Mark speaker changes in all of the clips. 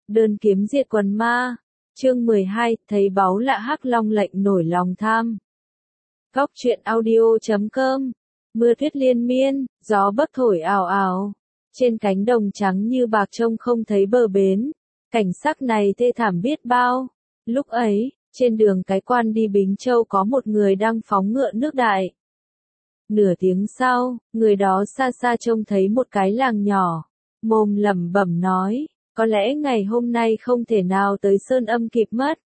Speaker 1: Đơn kiếm diệt quần ma. Chương 12, thấy báu lạ Hắc Long lệnh nổi lòng tham. Góc truyện audio.com. Mưa tuyết liên miên, gió bấc thổi ào ào. Trên cánh đồng trắng như bạc trông không thấy bờ bến. Cảnh sắc này thê thảm biết bao. Lúc ấy, trên đường cái quan đi Bính Châu có một người đang phóng ngựa nước đại. Nửa tiếng sau, người đó xa xa trông thấy một cái làng nhỏ. Mồm lẩm bẩm nói, có lẽ ngày hôm nay không thể nào tới Sơn Âm kịp mất.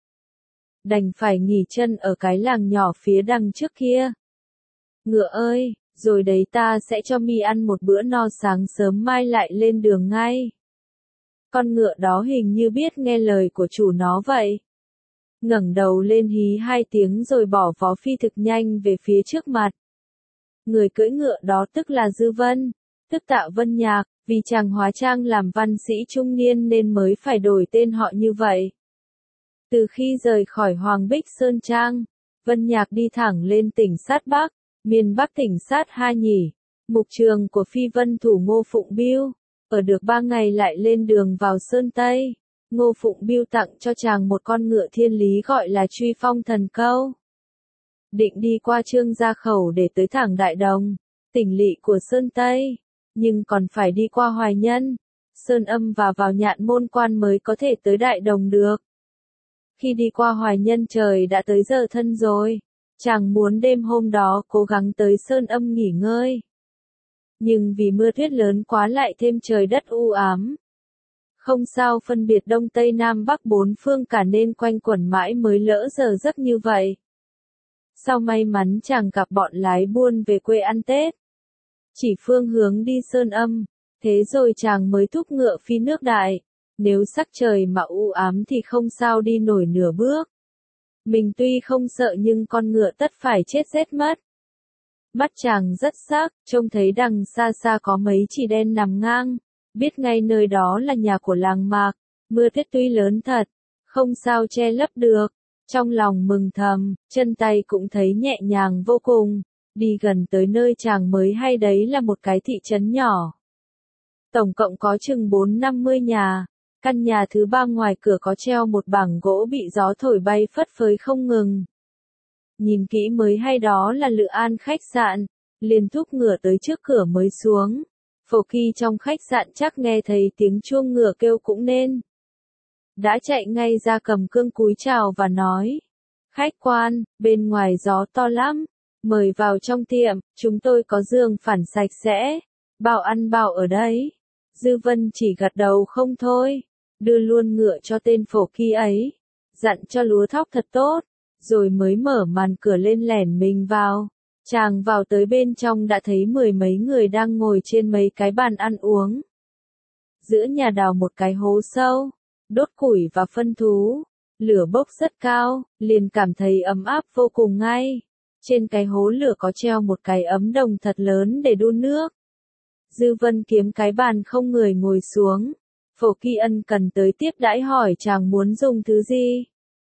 Speaker 1: Đành phải nghỉ chân ở cái làng nhỏ phía đằng trước kia. Ngựa ơi, rồi đấy ta sẽ cho mi ăn một bữa no, sáng sớm mai lại lên đường ngay. Con ngựa đó hình như biết nghe lời của chủ nó vậy. Ngẩng đầu lên hí hai tiếng rồi bỏ vó phi thực nhanh về phía trước mặt. Người cưỡi ngựa đó tức là Dư Vân, tức Tạ Vân Nhạc, vì chàng hóa trang làm văn sĩ trung niên nên mới phải đổi tên họ như vậy. Từ khi rời khỏi Hoàng Bích Sơn Trang, Vân Nhạc đi thẳng lên tỉnh Sát Bắc, miền Bắc tỉnh Sát Ha Nhỉ, mục trường của phi vân thủ Ngô Phụng Biêu. Ở được 3 ngày lại lên đường vào Sơn Tây. Ngô Phụng Biêu tặng cho chàng một con ngựa thiên lý gọi là Truy Phong Thần Câu. Định đi qua Trương Gia Khẩu để tới thẳng Đại Đồng, tỉnh lỵ của Sơn Tây, nhưng còn phải đi qua Hoài Nhân, Sơn Âm và vào Nhạn Môn Quan mới có thể tới Đại Đồng được. Khi đi qua Hoài Nhân trời đã tới giờ thân rồi, chàng muốn đêm hôm đó cố gắng tới Sơn Âm nghỉ ngơi. Nhưng vì mưa tuyết lớn quá lại thêm trời đất u ám. Không sao phân biệt Đông Tây Nam Bắc bốn phương cả nên quanh quẩn mãi mới lỡ giờ giấc như vậy. Sau may mắn chàng gặp bọn lái buôn về quê ăn Tết. Chỉ phương hướng đi Sơn Âm, thế rồi chàng mới thúc ngựa phi nước đại. Nếu sắc trời mà u ám thì không sao đi nổi nửa bước. Mình tuy không sợ nhưng con ngựa tất phải chết rét mất. Mắt chàng rất sắc, trông thấy đằng xa xa có mấy chỉ đen nằm ngang, biết ngay nơi đó là nhà của làng Mạc. Mưa tuyết tuy lớn thật, không sao che lấp được. Trong lòng mừng thầm, chân tay cũng thấy nhẹ nhàng vô cùng. Đi gần tới nơi chàng mới hay đấy là một cái thị trấn nhỏ. Tổng cộng có chừng 450 nhà. Căn nhà thứ 3 ngoài cửa có treo một bảng gỗ bị gió thổi bay phất phới không ngừng. Nhìn kỹ mới hay đó là Lự An khách sạn, liền thúc ngựa tới trước cửa mới xuống. Phổ Kỳ trong khách sạn chắc nghe thấy tiếng chuông ngựa kêu cũng nên. Đã chạy ngay ra cầm cương cúi chào và nói. Khách quan, bên ngoài gió to lắm, mời vào trong tiệm, chúng tôi có giường phản sạch sẽ, bảo ăn bảo ở đấy. Dư Vân chỉ gật đầu không thôi, đưa luôn ngựa cho tên Phổ Kỳ ấy, dặn cho lúa thóc thật tốt, rồi mới mở màn cửa lên lẻn mình vào. Chàng vào tới bên trong đã thấy 10 mấy người đang ngồi trên mấy cái bàn ăn uống. Giữa nhà đào một cái hố sâu, đốt củi và phân thú, lửa bốc rất cao, liền cảm thấy ấm áp vô cùng ngay. Trên cái hố lửa có treo một cái ấm đồng thật lớn để đun nước. Dư Vân kiếm cái bàn không người ngồi xuống. Phổ Kỳ ân cần tới tiếp đãi hỏi chàng muốn dùng thứ gì.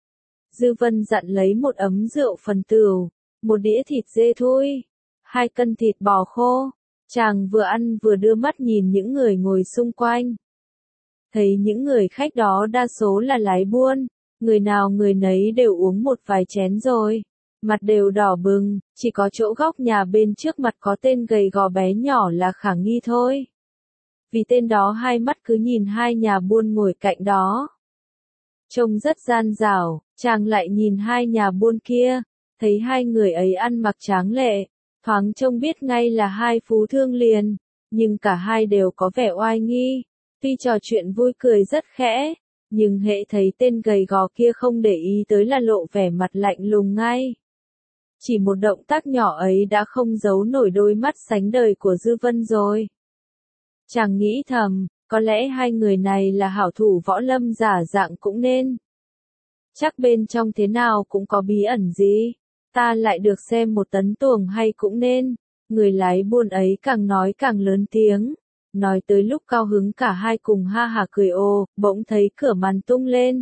Speaker 1: Dư Vân dặn lấy một ấm rượu phần tửu, một đĩa thịt dê thui, 2 cân thịt bò khô. Chàng vừa ăn vừa đưa mắt nhìn những người ngồi xung quanh. Thấy những người khách đó đa số là lái buôn, người nào người nấy đều uống một vài chén rồi, mặt đều đỏ bừng, chỉ có chỗ góc nhà bên trước mặt có tên gầy gò bé nhỏ là khả nghi thôi. Vì tên đó hai mắt cứ nhìn hai nhà buôn ngồi cạnh đó. Trông rất gian dảo, chàng lại nhìn hai nhà buôn kia, thấy hai người ấy ăn mặc tráng lệ, thoáng trông biết ngay là hai phú thương liền, nhưng cả hai đều có vẻ oai nghi. Tuy trò chuyện vui cười rất khẽ, nhưng hễ thấy tên gầy gò kia không để ý tới là lộ vẻ mặt lạnh lùng ngay. Chỉ một động tác nhỏ ấy đã không giấu nổi đôi mắt sánh đời của Dư Vân rồi. Chàng nghĩ thầm, có lẽ hai người này là hảo thủ võ lâm giả dạng cũng nên. Chắc bên trong thế nào cũng có bí ẩn gì, ta lại được xem một tấn tuồng hay cũng nên. Người lái buôn ấy càng nói càng lớn tiếng. Nói tới lúc cao hứng cả hai cùng ha hả cười ồ, bỗng thấy cửa màn tung lên.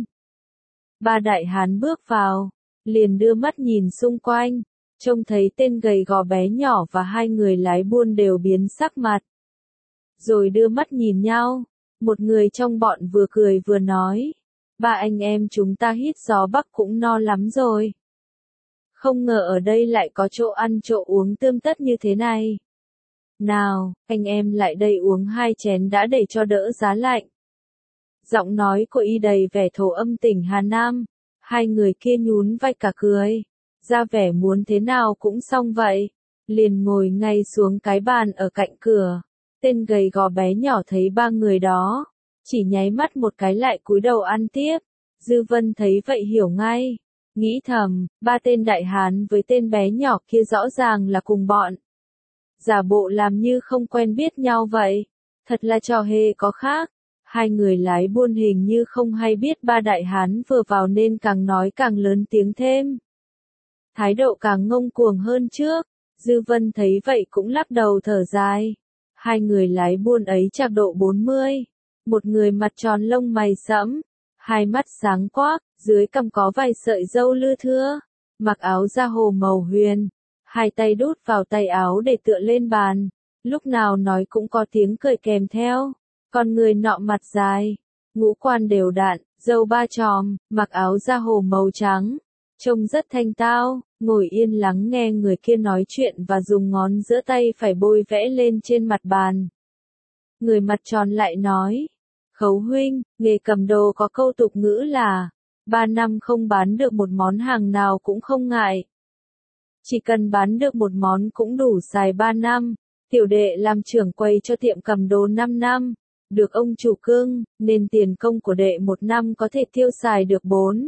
Speaker 1: 3 đại hán bước vào, liền đưa mắt nhìn xung quanh, trông thấy tên gầy gò bé nhỏ và hai người lái buôn đều biến sắc mặt. Rồi đưa mắt nhìn nhau, Một người trong bọn vừa cười vừa nói. Ba anh em chúng ta hít gió Bắc cũng no lắm rồi. Không ngờ ở đây lại có chỗ ăn chỗ uống tươm tất như thế này. Nào, anh em lại đây uống 2 chén đã để cho đỡ giá lạnh. Giọng nói của y đầy vẻ thổ âm tỉnh Hà Nam. Hai người kia nhún vai cả cười. Ra vẻ muốn thế nào cũng xong vậy. Liền ngồi ngay xuống cái bàn ở cạnh cửa. Tên gầy gò bé nhỏ thấy ba người đó. Chỉ nháy mắt một cái lại cúi đầu ăn tiếp. Dư Vân thấy vậy hiểu ngay. Nghĩ thầm, ba tên đại hán với tên bé nhỏ kia rõ ràng là cùng bọn. Giả bộ làm như không quen biết nhau vậy. Thật là trò hề có khác. Hai người lái buôn hình như không hay biết ba đại hán vừa vào nên càng nói càng lớn tiếng thêm. Thái độ càng ngông cuồng hơn trước. Dư Vân thấy vậy cũng lắc đầu thở dài. Hai người lái buôn ấy chắc độ 40. Một người mặt tròn lông mày sẫm. Hai mắt sáng quắc, dưới cằm có vài sợi râu lưa thưa. Mặc áo da hồ màu huyền. Hai tay đút vào tay áo để tựa lên bàn. Lúc nào nói cũng có tiếng cười kèm theo. Còn người nọ mặt dài. Ngũ quan đều đặn, râu ba chòm, mặc áo da hồ màu trắng. Trông rất thanh tao, ngồi yên lắng nghe người kia nói chuyện và dùng ngón giữa tay phải bôi vẽ lên trên mặt bàn. Người mặt tròn lại nói. Khấu huynh, nghề cầm đồ có câu tục ngữ là 3 năm không bán được một món hàng nào cũng không ngại. Chỉ cần bán được một món cũng đủ xài 3 năm. Tiểu đệ làm trưởng quầy cho tiệm cầm đồ 5 năm. Được ông chủ cưng, nên tiền công của đệ 1 năm có thể tiêu xài được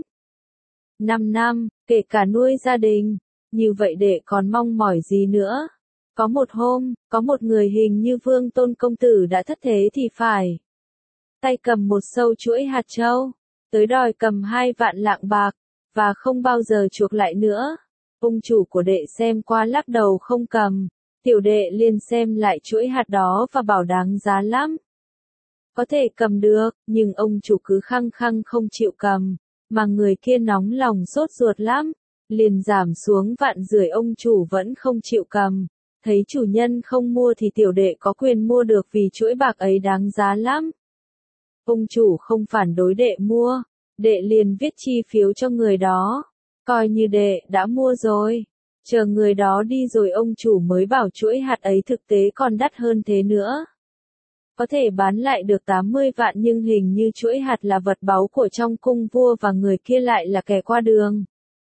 Speaker 1: 5 năm, kể cả nuôi gia đình. Như vậy đệ còn mong mỏi gì nữa? Có một hôm, có một người hình như Vương Tôn công tử đã thất thế thì phải. Tay cầm một sâu chuỗi hạt châu, tới đòi cầm 2 vạn lạng bạc, và không bao giờ chuộc lại nữa. Ông chủ của đệ xem qua lắc đầu không cầm, tiểu đệ liền xem lại chuỗi hạt đó và bảo đáng giá lắm. Có thể cầm được, nhưng ông chủ cứ khăng khăng không chịu cầm, mà người kia nóng lòng sốt ruột lắm, liền giảm xuống 1,5 vạn ông chủ vẫn không chịu cầm. Thấy chủ nhân không mua thì tiểu đệ có quyền mua được vì chuỗi bạc ấy đáng giá lắm. Ông chủ không phản đối đệ mua, đệ liền viết chi phiếu cho người đó, coi như đệ đã mua rồi. Chờ người đó đi rồi ông chủ mới bảo chuỗi hạt ấy thực tế còn đắt hơn thế nữa. Có thể bán lại được 80 vạn nhưng hình như chuỗi hạt là vật báu của trong cung vua và người kia lại là kẻ qua đường.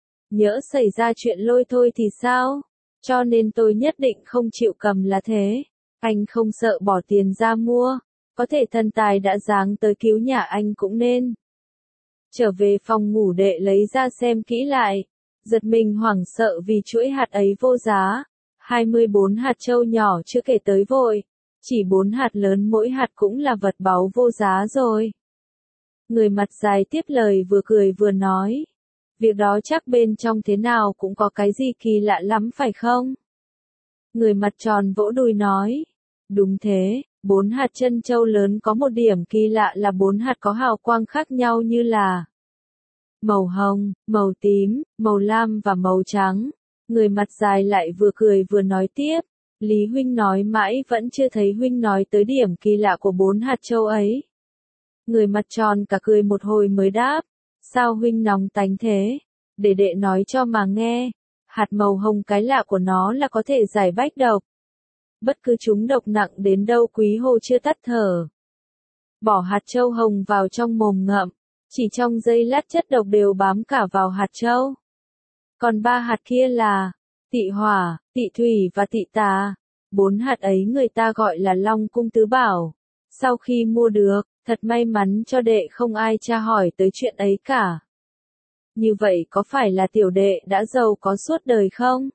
Speaker 1: Nhỡ xảy ra chuyện lôi thôi thì sao? Cho nên tôi nhất định không chịu cầm là thế. Anh không sợ bỏ tiền ra mua. Có thể thần tài đã giáng tới cứu nhà anh cũng nên. Trở về phòng ngủ đệ lấy ra xem kỹ lại. Giật mình hoảng sợ vì chuỗi hạt ấy vô giá. 24 hạt châu nhỏ chưa kể tới vội. Chỉ 4 hạt lớn mỗi hạt cũng là vật báu vô giá rồi. Người mặt dài tiếp lời vừa cười vừa nói. Việc đó chắc bên trong thế nào cũng có cái gì kỳ lạ lắm phải không? Người mặt tròn vỗ đùi nói. Đúng thế, 4 hạt chân châu lớn có một điểm kỳ lạ là 4 hạt có hào quang khác nhau như là màu hồng, màu tím, màu lam và màu trắng. Người mặt dài lại vừa cười vừa nói tiếp. Lý huynh nói mãi vẫn chưa thấy huynh nói tới điểm kỳ lạ của 4 hạt châu ấy. Người mặt tròn cả cười một hồi mới đáp. Sao huynh nóng tánh thế? Để đệ nói cho mà nghe. Hạt màu hồng cái lạ của nó là có thể giải bách độc. Bất cứ chúng độc nặng đến đâu Quý Hồ chưa tắt thở. Bỏ hạt châu hồng vào trong mồm ngậm. Chỉ trong giây lát chất độc đều bám cả vào hạt châu. Còn 3 hạt kia là Tị Hỏa, Tị Thủy và Tị Tà. 4 hạt ấy người ta gọi là Long Cung Tứ Bảo. Sau khi mua được, thật may mắn cho đệ không ai tra hỏi tới chuyện ấy cả. Như vậy có phải là tiểu đệ đã giàu có suốt đời không?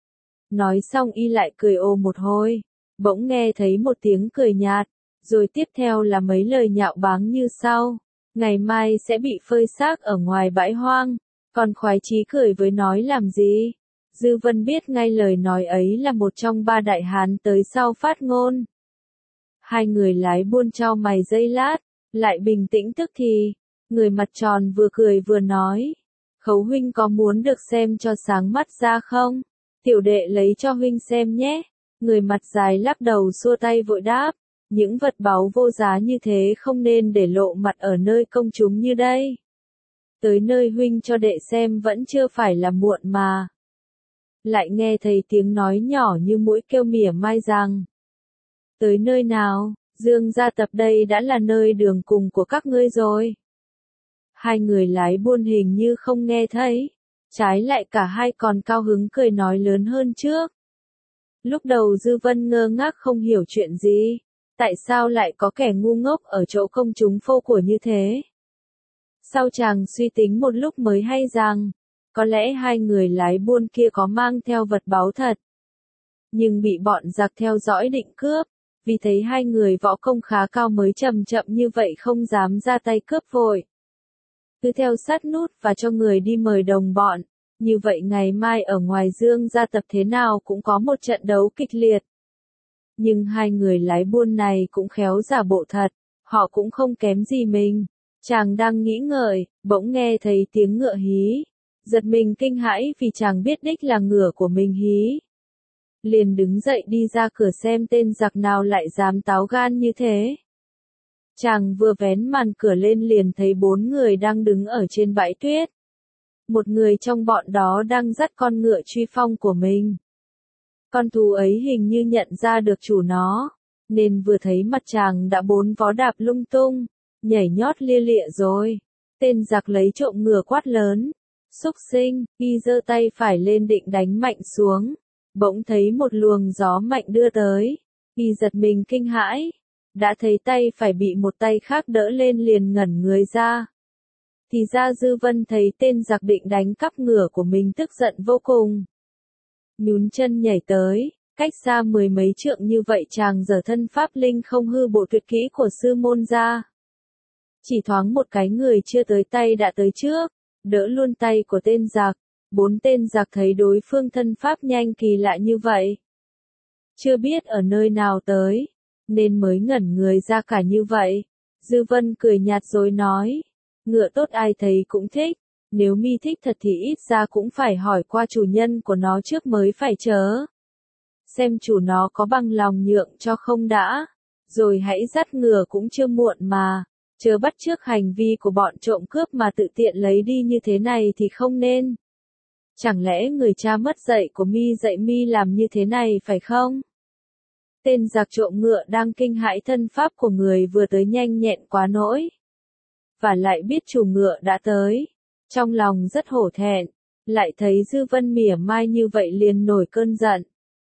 Speaker 1: Nói xong y lại cười ồ một hồi. Bỗng nghe thấy một tiếng cười nhạt. Rồi tiếp theo là mấy lời nhạo báng như sau. Ngày mai sẽ bị phơi xác ở ngoài bãi hoang. Còn khoái chí cười với nói làm gì? Dư Vân biết ngay lời nói ấy là một trong 3 đại hán tới sau phát ngôn. Hai người lái buôn chau mày giây lát, lại bình tĩnh tức thì. Người mặt tròn vừa cười vừa nói. Khấu huynh có muốn được xem cho sáng mắt ra không? Tiểu đệ lấy cho huynh xem nhé. Người mặt dài lắc đầu xua tay vội đáp. Những vật báu vô giá như thế không nên để lộ mặt ở nơi công chúng như đây. Tới nơi huynh cho đệ xem vẫn chưa phải là muộn mà. Lại nghe thấy tiếng nói nhỏ như mũi kêu mỉa mai rằng. Tới nơi nào, Dương gia tập đây đã là nơi đường cùng của các ngươi rồi. Hai người lái buôn hình như không nghe thấy. Trái lại cả hai còn cao hứng cười nói lớn hơn trước. Lúc đầu Dư Vân ngơ ngác không hiểu chuyện gì. Tại sao lại có kẻ ngu ngốc ở chỗ công chúng phô của như thế? Sau chàng suy tính một lúc mới hay rằng, có lẽ hai người lái buôn kia có mang theo vật báu thật. Nhưng bị bọn giặc theo dõi định cướp, vì thấy hai người võ công khá cao mới chậm chậm như vậy không dám ra tay cướp vội. Cứ theo sát nút và cho người đi mời đồng bọn, như vậy ngày mai ở ngoài Dương gia tập thế nào cũng có một trận đấu kịch liệt. Nhưng hai người lái buôn này cũng khéo giả bộ thật, họ cũng không kém gì mình. Chàng đang nghĩ ngợi, bỗng nghe thấy tiếng ngựa hí. Giật mình kinh hãi vì chàng biết đích là ngựa của mình hí. Liền đứng dậy đi ra cửa xem tên giặc nào lại dám táo gan như thế. Chàng vừa vén màn cửa lên liền thấy 4 người đang đứng ở trên bãi tuyết. Một người trong bọn đó đang dắt con ngựa truy phong của mình. Con thú ấy hình như nhận ra được chủ nó, nên vừa thấy mặt chàng đã 4 vó đạp lung tung, nhảy nhót lia lịa rồi. Tên giặc lấy trộm ngựa quát lớn. Xúc sinh, y giơ tay phải lên định đánh mạnh xuống. Bỗng thấy một luồng gió mạnh đưa tới. Y giật mình kinh hãi. Đã thấy tay phải bị một tay khác đỡ lên liền ngẩn người ra. Thì ra Dư Vân thấy tên giặc định đánh cắp ngựa của mình tức giận vô cùng. Nhún chân nhảy tới, cách xa 10 mấy trượng như vậy chàng giở thân pháp linh không hư bộ tuyệt kỹ của sư môn ra. Chỉ thoáng một cái người chưa tới tay đã tới trước, đỡ luôn tay của tên giặc. 4 tên giặc thấy đối phương thân pháp nhanh kỳ lạ như vậy. Chưa biết ở nơi nào tới, nên mới ngẩn người ra cả như vậy. Dư Vân cười nhạt rồi nói, ngựa tốt ai thấy cũng thích, nếu mi thích thật thì ít ra cũng phải hỏi qua chủ nhân của nó trước mới phải chớ. Xem chủ nó có bằng lòng nhượng cho không đã, rồi hãy dắt ngựa cũng chưa muộn mà, chớ bắt chước hành vi của bọn trộm cướp mà tự tiện lấy đi như thế này thì không nên. Chẳng lẽ người cha mất dạy của mi dạy mi làm như thế này phải không? Tên giặc trộm ngựa đang kinh hãi thân pháp của người vừa tới nhanh nhẹn quá nỗi. Và lại biết chủ ngựa đã tới. Trong lòng rất hổ thẹn. Lại thấy Dư Vân mỉa mai như vậy liền nổi cơn giận.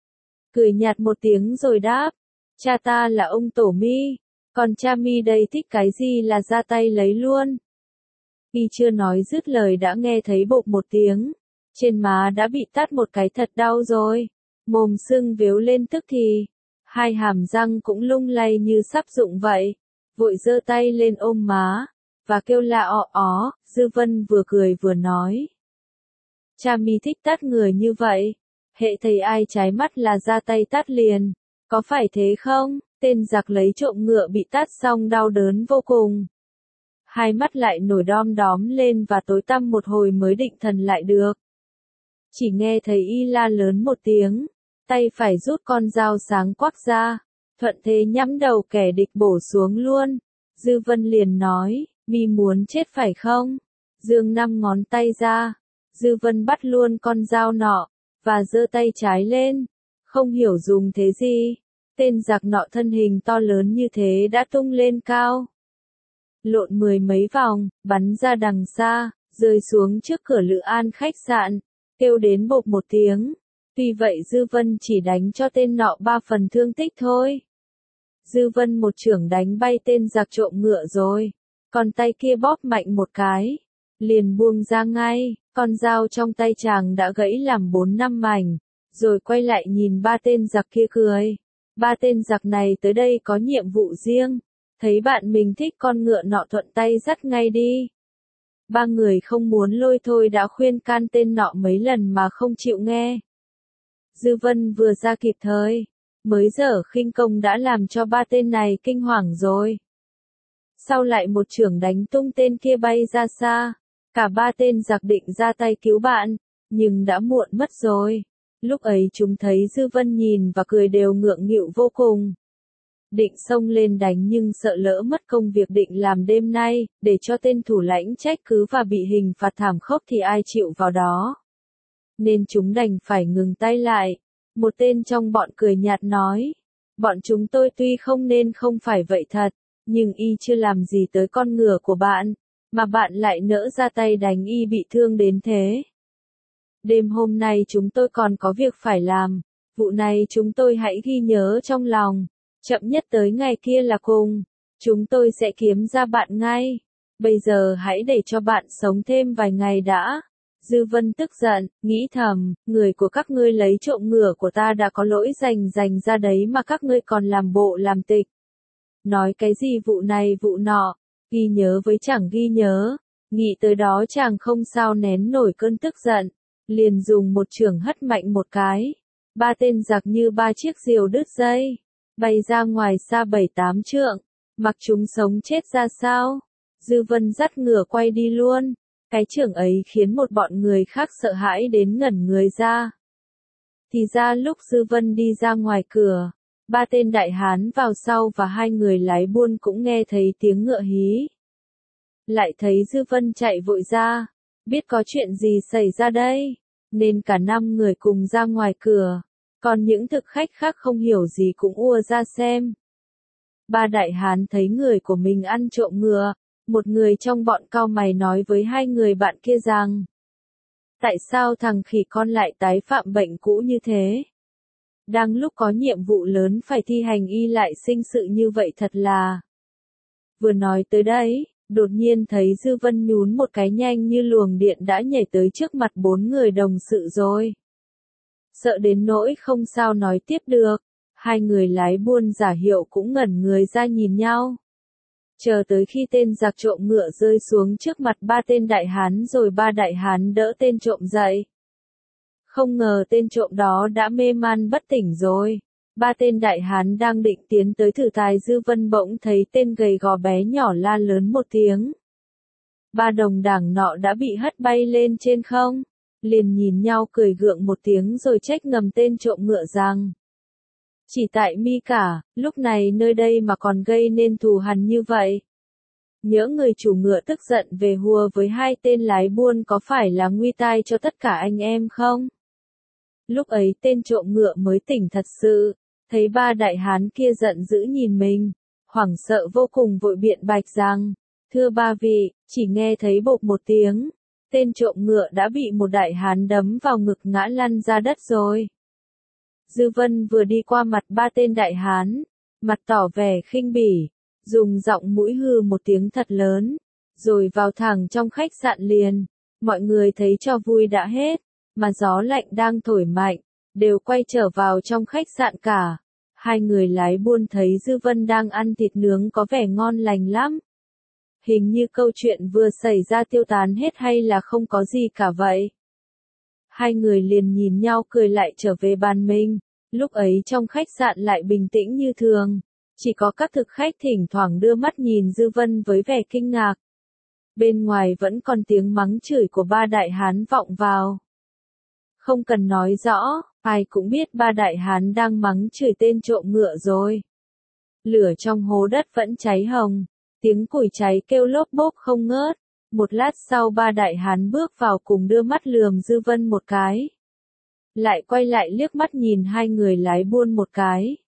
Speaker 1: Cười nhạt một tiếng rồi đáp. Cha ta là ông tổ mi. Còn cha mi đây thích cái gì là ra tay lấy luôn. Y chưa nói dứt lời đã nghe thấy bộp một tiếng. Trên má đã bị tát một cái thật đau rồi. Mồm sưng véo lên tức thì. Hai hàm răng cũng lung lay như sắp rụng vậy. Vội giơ tay lên ôm má. Và kêu la ó. Dư Vân vừa cười vừa nói. Cha mi thích tát người như vậy. Hệ thấy ai trái mắt là ra tay tát liền. Có phải thế không? Tên giặc lấy trộm ngựa bị tát xong đau đớn vô cùng. Hai mắt lại nổi đom đóm lên và tối tăm một hồi mới định thần lại được. Chỉ nghe thấy y la lớn một tiếng. Tay phải rút con dao sáng quắc ra. Thuận thế nhắm đầu kẻ địch bổ xuống luôn. Dư Vân liền nói, mi muốn chết phải không? Dương 5 ngón tay ra. Dư Vân bắt luôn con dao nọ. Và giơ tay trái lên. Không hiểu dùng thế gì. Tên giặc nọ thân hình to lớn như thế đã tung lên cao. Lộn 10 mấy vòng, bắn ra đằng xa, rơi xuống trước cửa Lự An khách sạn. Kêu đến bộp một tiếng. Tuy vậy Dư Vân chỉ đánh cho tên nọ 3 phần thương tích thôi. Dư Vân một chưởng đánh bay tên giặc trộm ngựa rồi. Còn tay kia bóp mạnh một cái. Liền buông ra ngay, con dao trong tay chàng đã gãy làm 4-5 mảnh. Rồi quay lại nhìn 3 tên giặc kia cười. 3 tên giặc này tới đây có nhiệm vụ riêng. Thấy bạn mình thích con ngựa nọ thuận tay dắt ngay đi. 3 người không muốn lôi thôi đã khuyên can tên nọ mấy lần mà không chịu nghe. Dư Vân vừa ra kịp thời, mới dở khinh công đã làm cho 3 tên này kinh hoàng rồi. Sau lại một chưởng đánh tung tên kia bay ra xa, cả 3 tên giặc định ra tay cứu bạn, nhưng đã muộn mất rồi. Lúc ấy chúng thấy Dư Vân nhìn và cười đều ngượng nghịu vô cùng. định xông lên đánh nhưng sợ lỡ mất công việc định làm đêm nay, để cho tên thủ lãnh trách cứ và bị hình phạt thảm khốc thì ai chịu vào đó. Nên chúng đành phải ngừng tay lại. Một tên trong bọn cười nhạt nói, bọn chúng tôi tuy không nên không phải vậy thật, nhưng y chưa làm gì tới con ngựa của bạn, mà bạn lại nỡ ra tay đánh y bị thương đến thế. Đêm hôm nay chúng tôi còn có việc phải làm, vụ này chúng tôi hãy ghi nhớ trong lòng, chậm nhất tới ngày kia là cùng, chúng tôi sẽ kiếm ra bạn ngay. Bây giờ hãy để cho bạn sống thêm vài ngày đã. Dư Vân tức giận, nghĩ thầm, người của các ngươi lấy trộm ngựa của ta đã có lỗi dành ra đấy mà các ngươi còn làm bộ làm tịch. Nói cái gì vụ này vụ nọ, ghi nhớ với chẳng ghi nhớ, nghĩ tới đó chàng không sao nén nổi cơn tức giận, liền dùng một chưởng hất mạnh một cái. Ba tên giặc như ba chiếc diều đứt dây, bay ra ngoài xa 7-8 trượng, mặc chúng sống chết ra sao. Dư Vân dắt ngựa quay đi luôn. Cái chưởng ấy khiến một bọn người khác sợ hãi đến ngẩn người ra. Thì ra lúc Dư Vân đi ra ngoài cửa, ba tên đại hán vào sau và hai người lái buôn cũng nghe thấy tiếng ngựa hí. Lại thấy Dư Vân chạy vội ra, biết có chuyện gì xảy ra đây, nên cả 5 người cùng ra ngoài cửa, còn những thực khách khác không hiểu gì cũng ùa ra xem. Ba đại hán thấy người của mình ăn trộm ngựa. Một người trong bọn cau mày nói với hai người bạn kia rằng, tại sao thằng khỉ con lại tái phạm bệnh cũ như thế? Đang lúc có nhiệm vụ lớn phải thi hành y lại sinh sự như vậy thật là. Vừa nói tới đấy, đột nhiên thấy Dư Vân nhún một cái nhanh như luồng điện đã nhảy tới trước mặt 4 người đồng sự rồi. Sợ đến nỗi không sao nói tiếp được, hai người lái buôn giả hiệu cũng ngẩn người ra nhìn nhau. Chờ tới khi tên giặc trộm ngựa rơi xuống trước mặt ba tên đại hán rồi ba đại hán đỡ tên trộm dậy. Không ngờ tên trộm đó đã mê man bất tỉnh rồi. Ba tên đại hán đang định tiến tới thử tài Dư Vân bỗng thấy tên gầy gò bé nhỏ la lớn một tiếng. Ba đồng đảng nọ đã bị hất bay lên trên không, liền nhìn nhau cười gượng một tiếng rồi trách ngầm tên trộm ngựa rằng. Chỉ tại mi cả, lúc này nơi đây mà còn gây nên thù hằn như vậy. Nhỡ người chủ ngựa tức giận về hùa với hai tên lái buôn có phải là nguy tai cho tất cả anh em không? Lúc ấy tên trộm ngựa mới tỉnh thật sự, thấy ba đại hán kia giận dữ nhìn mình, hoảng sợ vô cùng vội biện bạch rằng, thưa ba vị, chỉ nghe thấy bộp một tiếng, tên trộm ngựa đã bị một đại hán đấm vào ngực ngã lăn ra đất rồi. Dư Vân vừa đi qua mặt ba tên đại hán, mặt tỏ vẻ khinh bỉ, dùng giọng mũi hừ một tiếng thật lớn, rồi vào thẳng trong khách sạn liền. Mọi người thấy cho vui đã hết, mà gió lạnh đang thổi mạnh, đều quay trở vào trong khách sạn cả. Hai người lái buôn thấy Dư Vân đang ăn thịt nướng có vẻ ngon lành lắm. Hình như câu chuyện vừa xảy ra tiêu tán hết hay là không có gì cả vậy. Hai người liền nhìn nhau cười lại trở về bàn mình. Lúc ấy trong khách sạn lại bình tĩnh như thường. Chỉ có các thực khách thỉnh thoảng đưa mắt nhìn Dư Vân với vẻ kinh ngạc. Bên ngoài vẫn còn tiếng mắng chửi của ba đại hán vọng vào. Không cần nói rõ, ai cũng biết ba đại hán đang mắng chửi tên trộm ngựa rồi. Lửa trong hố đất vẫn cháy hồng. Tiếng củi cháy kêu lốp bốp không ngớt. Một lát sau ba đại hán bước vào cùng đưa mắt lườm Dư Vân một cái. Lại quay lại liếc mắt nhìn hai người lái buôn một cái.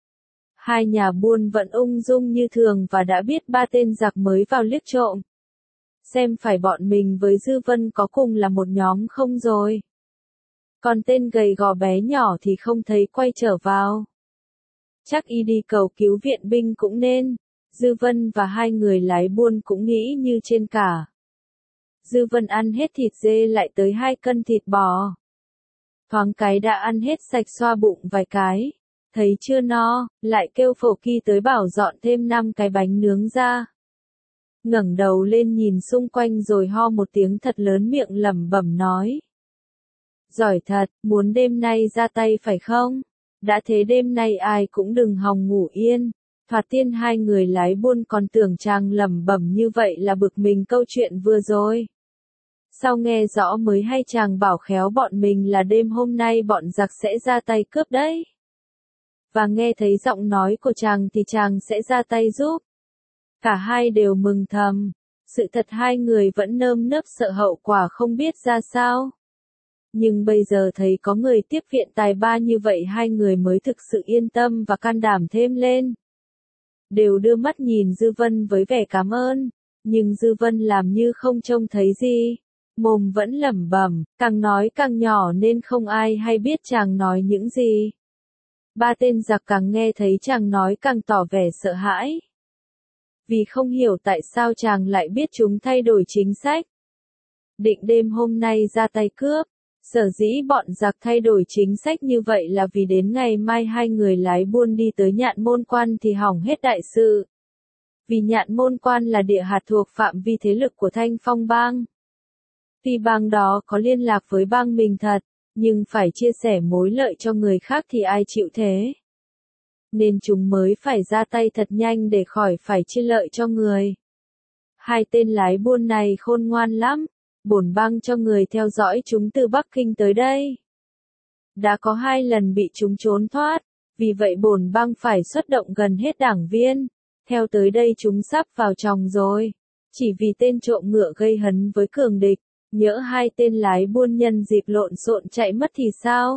Speaker 1: Hai nhà buôn vẫn ung dung như thường và đã biết ba tên giặc mới vào liếc trộm. Xem phải bọn mình với Dư Vân có cùng là một nhóm không rồi. Còn tên gầy gò bé nhỏ thì không thấy quay trở vào. Chắc y đi cầu cứu viện binh cũng nên. Dư Vân và hai người lái buôn cũng nghĩ như trên cả. Dư Vân ăn hết thịt dê lại tới 2 cân thịt bò. Thoáng cái đã ăn hết sạch xoa bụng vài cái. Thấy chưa no, lại kêu phổ kỳ tới bảo dọn thêm 5 cái bánh nướng ra. Ngẩng đầu lên nhìn xung quanh rồi ho một tiếng thật lớn miệng lẩm bẩm nói. Giỏi thật, muốn đêm nay ra tay phải không? Đã thế đêm nay ai cũng đừng hòng ngủ yên. Thoạt tiên hai người lái buôn còn tưởng chàng lẩm bẩm như vậy là bực mình câu chuyện vừa rồi. Sau nghe rõ mới hay chàng bảo khéo bọn mình là đêm hôm nay bọn giặc sẽ ra tay cướp đấy. và nghe thấy giọng nói của chàng thì chàng sẽ ra tay giúp. Cả hai đều mừng thầm. Sự thật hai người vẫn nơm nớp sợ hậu quả không biết ra sao. Nhưng bây giờ thấy có người tiếp viện tài ba như vậy hai người mới thực sự yên tâm và can đảm thêm lên. Đều đưa mắt nhìn Dư Vân với vẻ cảm ơn, nhưng Dư Vân làm như không trông thấy gì. Mồm vẫn lẩm bẩm, càng nói càng nhỏ nên không ai hay biết chàng nói những gì. Ba tên giặc càng nghe thấy chàng nói càng tỏ vẻ sợ hãi. Vì không hiểu tại sao chàng lại biết chúng thay đổi chính sách. Định đêm hôm nay ra tay cướp. Sở dĩ bọn giặc thay đổi chính sách như vậy là vì đến ngày mai hai người lái buôn đi tới Nhạn Môn Quan thì hỏng hết đại sự. Vì Nhạn Môn Quan là địa hạt thuộc phạm vi thế lực của Thanh Phong bang. Tuy bang đó có liên lạc với bang mình thật, nhưng phải chia sẻ mối lợi cho người khác thì ai chịu thế. Nên chúng mới phải ra tay thật nhanh để khỏi phải chia lợi cho người. Hai tên lái buôn này khôn ngoan lắm. Bổn bang cho người theo dõi chúng từ Bắc Kinh tới đây. Đã có 2 lần bị chúng trốn thoát, vì vậy bổn bang phải xuất động gần hết đảng viên. Theo tới đây chúng sắp vào chòng rồi. Chỉ vì tên trộm ngựa gây hấn với cường địch, nhỡ hai tên lái buôn nhân dịp lộn xộn chạy mất thì sao?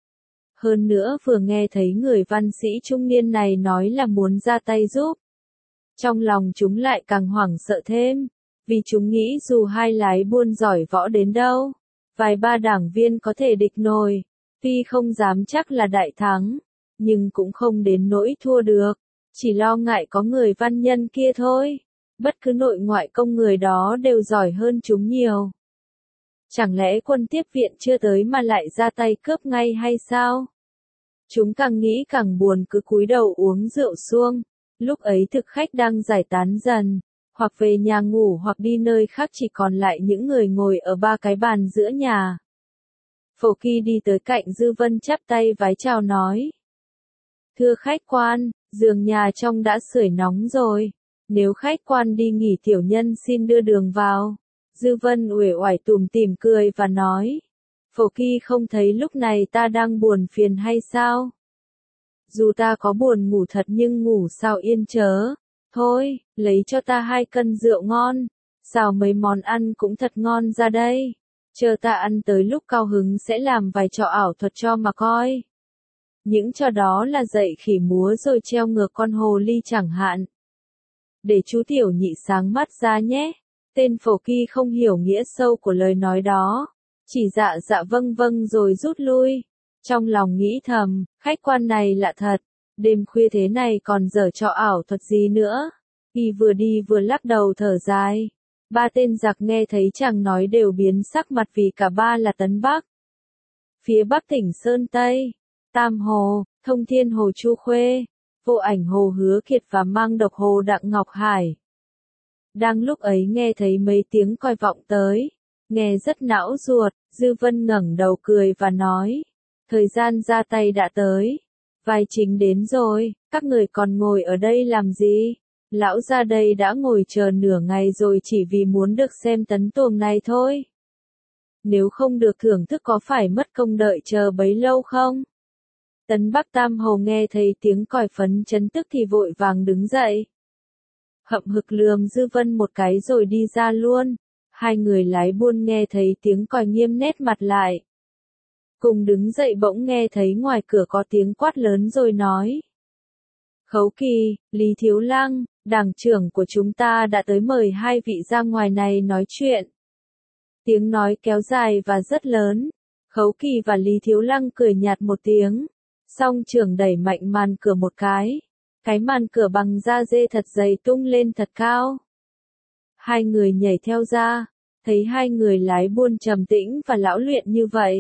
Speaker 1: Hơn nữa vừa nghe thấy người văn sĩ trung niên này nói là muốn ra tay giúp. Trong lòng chúng lại càng hoảng sợ thêm. Vì chúng nghĩ dù hai lái buôn giỏi võ đến đâu, vài ba đảng viên có thể địch nổi, tuy không dám chắc là đại thắng, nhưng cũng không đến nỗi thua được, chỉ lo ngại có người văn nhân kia thôi, bất cứ nội ngoại công người đó đều giỏi hơn chúng nhiều. Chẳng lẽ quân tiếp viện chưa tới mà lại ra tay cướp ngay hay sao? Chúng càng nghĩ càng buồn cứ cúi đầu uống rượu suông, lúc ấy thực khách đang giải tán dần. Hoặc về nhà ngủ hoặc đi nơi khác chỉ còn lại những người ngồi ở 3 cái bàn giữa nhà. Phổ Kỳ đi tới cạnh Dư Vân chắp tay vái chào nói. Thưa khách quan, giường nhà trong đã sưởi nóng rồi. Nếu khách quan đi nghỉ tiểu nhân xin đưa đường vào. Dư Vân uể oải tủm tỉm cười và nói. Phổ Kỳ không thấy lúc này ta đang buồn phiền hay sao? Dù ta có buồn ngủ thật nhưng ngủ sao yên chớ. Thôi, lấy cho ta 2 cân rượu ngon, xào mấy món ăn cũng thật ngon ra đây. Chờ ta ăn tới lúc cao hứng sẽ làm vài trò ảo thuật cho mà coi. Những trò đó là dạy khỉ múa rồi treo ngược con hồ ly chẳng hạn. Để chú tiểu nhị sáng mắt ra nhé. Tên Phổ Kỳ không hiểu nghĩa sâu của lời nói đó. Chỉ dạ dạ vâng vâng rồi rút lui. Trong lòng nghĩ thầm, khách quan này lạ thật. Đêm khuya thế này còn dở trò ảo thuật gì nữa. Y vừa đi vừa lắc đầu thở dài. Ba tên giặc nghe thấy chàng nói đều biến sắc mặt vì cả ba là Tấn Bắc. Phía Bắc tỉnh Sơn Tây, Tam Hồ, Thông Thiên Hồ Chu Khuê, Vô Ảnh Hồ Hứa Kiệt và Mang Độc Hồ Đặng Ngọc Hải. Đang lúc ấy nghe thấy mấy tiếng còi vọng tới, nghe rất não ruột, Dư Vân ngẩng đầu cười và nói, thời gian ra tay đã tới. Vai chính đến rồi, các người còn ngồi ở đây làm gì? Lão ra đây đã ngồi chờ nửa ngày rồi chỉ vì muốn được xem tấn tuồng này thôi. Nếu không được thưởng thức có phải mất công đợi chờ bấy lâu không? Tấn Bắc Tam Hồ nghe thấy tiếng còi phấn chấn tức thì vội vàng đứng dậy. Hậm hực lườm Dư Vân một cái rồi đi ra luôn. Hai người lái buôn nghe thấy tiếng còi nghiêm nét mặt lại. Cùng đứng dậy bỗng nghe thấy ngoài cửa có tiếng quát lớn rồi nói. Khấu Kỳ, Lý Thiếu Lăng, đảng trưởng của chúng ta đã tới mời hai vị ra ngoài này nói chuyện. Tiếng nói kéo dài và rất lớn. Khấu Kỳ và Lý Thiếu Lăng cười nhạt một tiếng. Song trưởng đẩy mạnh màn cửa một cái. Cái màn cửa bằng da dê thật dày tung lên thật cao. Hai người nhảy theo ra. Thấy hai người lái buôn trầm tĩnh và lão luyện như vậy.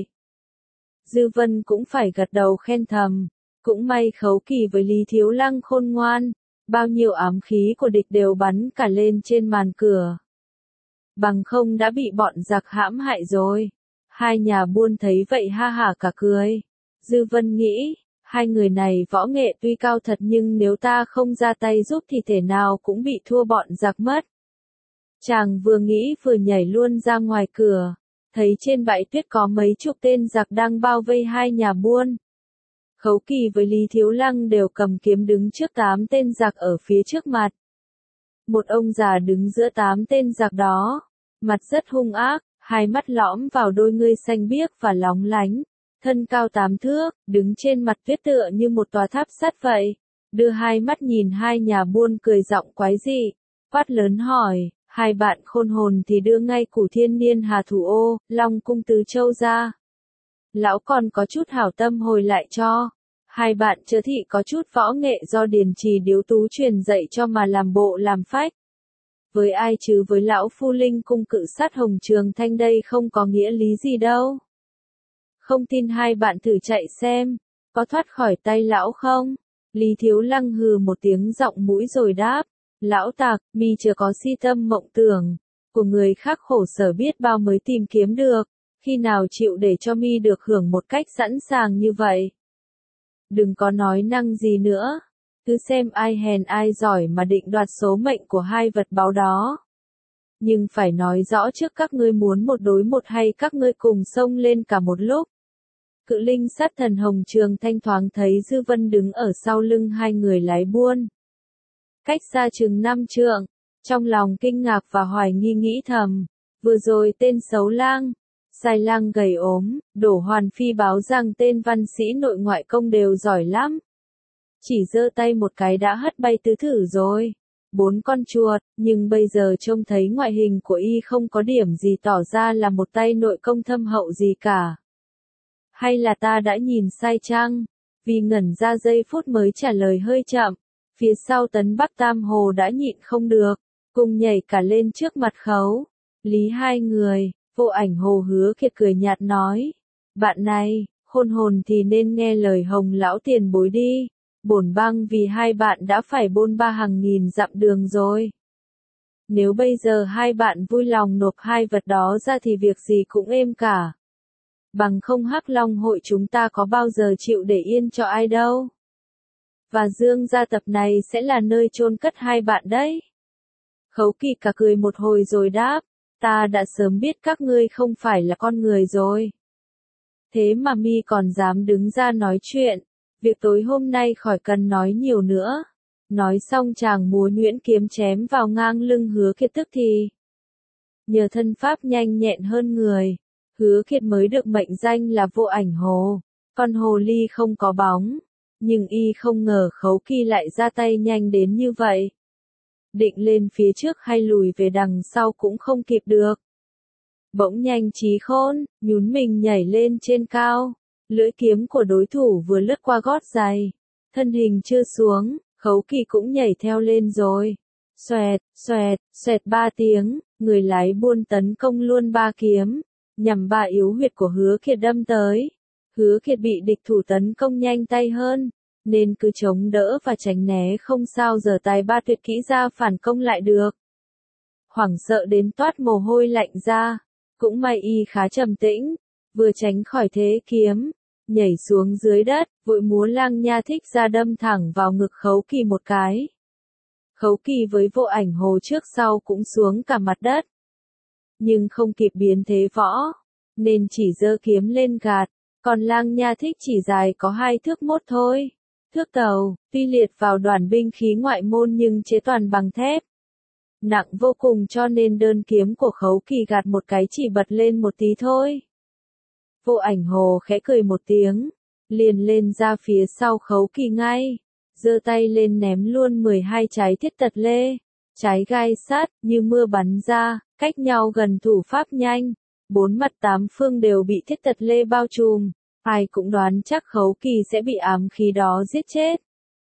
Speaker 1: Dư Vân cũng phải gật đầu khen thầm. Cũng may Khấu Kỳ với Lý Thiếu Lăng khôn ngoan. Bao nhiêu ám khí của địch đều bắn cả lên trên màn cửa. Bằng không đã bị bọn giặc hãm hại rồi. Hai nhà buôn thấy vậy ha hả cả cười. Dư Vân nghĩ, hai người này võ nghệ tuy cao thật nhưng nếu ta không ra tay giúp thì thể nào cũng bị thua bọn giặc mất. Chàng vừa nghĩ vừa nhảy luôn ra ngoài cửa. Thấy trên bãi tuyết có mấy chục tên giặc đang bao vây hai nhà buôn. Khấu Kỳ với Lý Thiếu Lăng đều cầm kiếm đứng trước 8 tên giặc ở phía trước mặt. Một ông già đứng giữa 8 tên giặc đó, mặt rất hung ác, hai mắt lõm vào đôi ngươi xanh biếc và lóng lánh, thân cao 8 thước, đứng trên mặt tuyết tựa như một tòa tháp sắt vậy, đưa hai mắt nhìn hai nhà buôn cười giọng quái dị, quát lớn hỏi, hai bạn khôn hồn thì đưa ngay Cửu Thiên Niên Hà Thủ Ô, Long Cung Tứ Châu ra. Lão còn có chút hảo tâm hồi lại cho. Hai bạn chớ thị có chút võ nghệ do Điền Trì Điếu Tú truyền dạy cho mà làm bộ làm phách. Với ai chứ với lão phu linh cung cự sát Hồng Trường Thanh đây không có nghĩa lý gì đâu. Không tin hai bạn thử chạy xem, có thoát khỏi tay lão không? Lý Thiếu Lăng hừ một tiếng giọng mũi rồi đáp, lão tặc, mi chưa có si tâm mộng tưởng, của người khác khổ sở biết bao mới tìm kiếm được, khi nào chịu để cho mi được hưởng một cách sẵn sàng như vậy. Đừng có nói năng gì nữa, cứ xem ai hèn ai giỏi mà định đoạt số mệnh của hai vật báu đó. Nhưng phải nói rõ trước các ngươi muốn một đối một hay các ngươi cùng xông lên cả một lúc. Cự linh sát thần Hồng Trường Thanh thoáng thấy Dư Vân đứng ở sau lưng hai người lái buôn. Cách xa chừng 5 trượng, trong lòng kinh ngạc và hoài nghi nghĩ thầm, vừa rồi tên xấu lang, sai lang gầy ốm, Đổ Hoàn Phi báo rằng tên văn sĩ nội ngoại công đều giỏi lắm. Chỉ giơ tay một cái đã hất bay tứ thử rồi. 4 con chuột, nhưng bây giờ trông thấy ngoại hình của y không có điểm gì tỏ ra là một tay nội công thâm hậu gì cả. Hay là ta đã nhìn sai chăng? Vì ngẩn ra giây phút mới trả lời hơi chậm, phía sau Tấn Bắc Tam Hồ đã nhịn không được, cùng nhảy cả lên trước mặt Khấu Lý hai người. Vô Ảnh Hồ Hứa Kiệt cười nhạt nói, bạn này, khôn hồn thì nên nghe lời Hồng lão tiền bối đi, bổn bang vì hai bạn đã phải bôn ba hàng nghìn dặm đường rồi. Nếu bây giờ hai bạn vui lòng nộp hai vật đó ra thì việc gì cũng êm cả. Bằng không Hắc Long hội chúng ta có bao giờ chịu để yên cho ai đâu. Và Dương gia tập này sẽ là nơi chôn cất hai bạn đấy. Khấu Kỳ cả cười một hồi rồi đáp, ta đã sớm biết các ngươi không phải là con người rồi. Thế mà mi còn dám đứng ra nói chuyện, việc tối hôm nay khỏi cần nói nhiều nữa. Nói xong chàng múa nhuyễn kiếm chém vào ngang lưng Hứa Kiệt tức thì. Nhờ thân pháp nhanh nhẹn hơn người, Hứa Kiệt mới được mệnh danh là Vô Ảnh Hồ, con hồ ly không có bóng. Nhưng y không ngờ Khấu Kỳ lại ra tay nhanh đến như vậy. Định lên phía trước hay lùi về đằng sau cũng không kịp được. Bỗng nhanh trí khôn, nhún mình nhảy lên trên cao, lưỡi kiếm của đối thủ vừa lướt qua gót giày, thân hình chưa xuống, Khấu Kỳ cũng nhảy theo lên rồi. Xoẹt, xoẹt, xoẹt 3 tiếng, người lái buôn tấn công luôn 3 kiếm, nhằm 3 yếu huyệt của Hứa Kiệt đâm tới. Hứa Kiệt bị địch thủ tấn công nhanh tay hơn, nên cứ chống đỡ và tránh né không sao giờ tài ba tuyệt kỹ ra phản công lại được. Hoảng sợ đến toát mồ hôi lạnh ra, cũng may y khá trầm tĩnh, vừa tránh khỏi thế kiếm, nhảy xuống dưới đất, vội múa lang nha thích ra đâm thẳng vào ngực Khấu Kỳ một cái. Khấu Kỳ với Vô Ảnh Hồ trước sau cũng xuống cả mặt đất. Nhưng không kịp biến thế võ, nên chỉ giơ kiếm lên gạt, còn lang nha thích chỉ dài có 2 thước mốt thôi. Thước tàu, tuy liệt vào đoàn binh khí ngoại môn nhưng chế toàn bằng thép. Nặng vô cùng cho nên đơn kiếm của Khấu Kỳ gạt một cái chỉ bật lên một tí thôi. Vô Ảnh Hồ khẽ cười một tiếng, liền lên ra phía sau Khấu Kỳ ngay, giơ tay lên ném luôn 12 trái thiết tật lê, trái gai sắt như mưa bắn ra, cách nhau gần thủ pháp nhanh, 4 mặt 8 phương đều bị thiết tật lê bao trùm. Ai cũng đoán chắc Khấu Kỳ sẽ bị ám khí đó giết chết.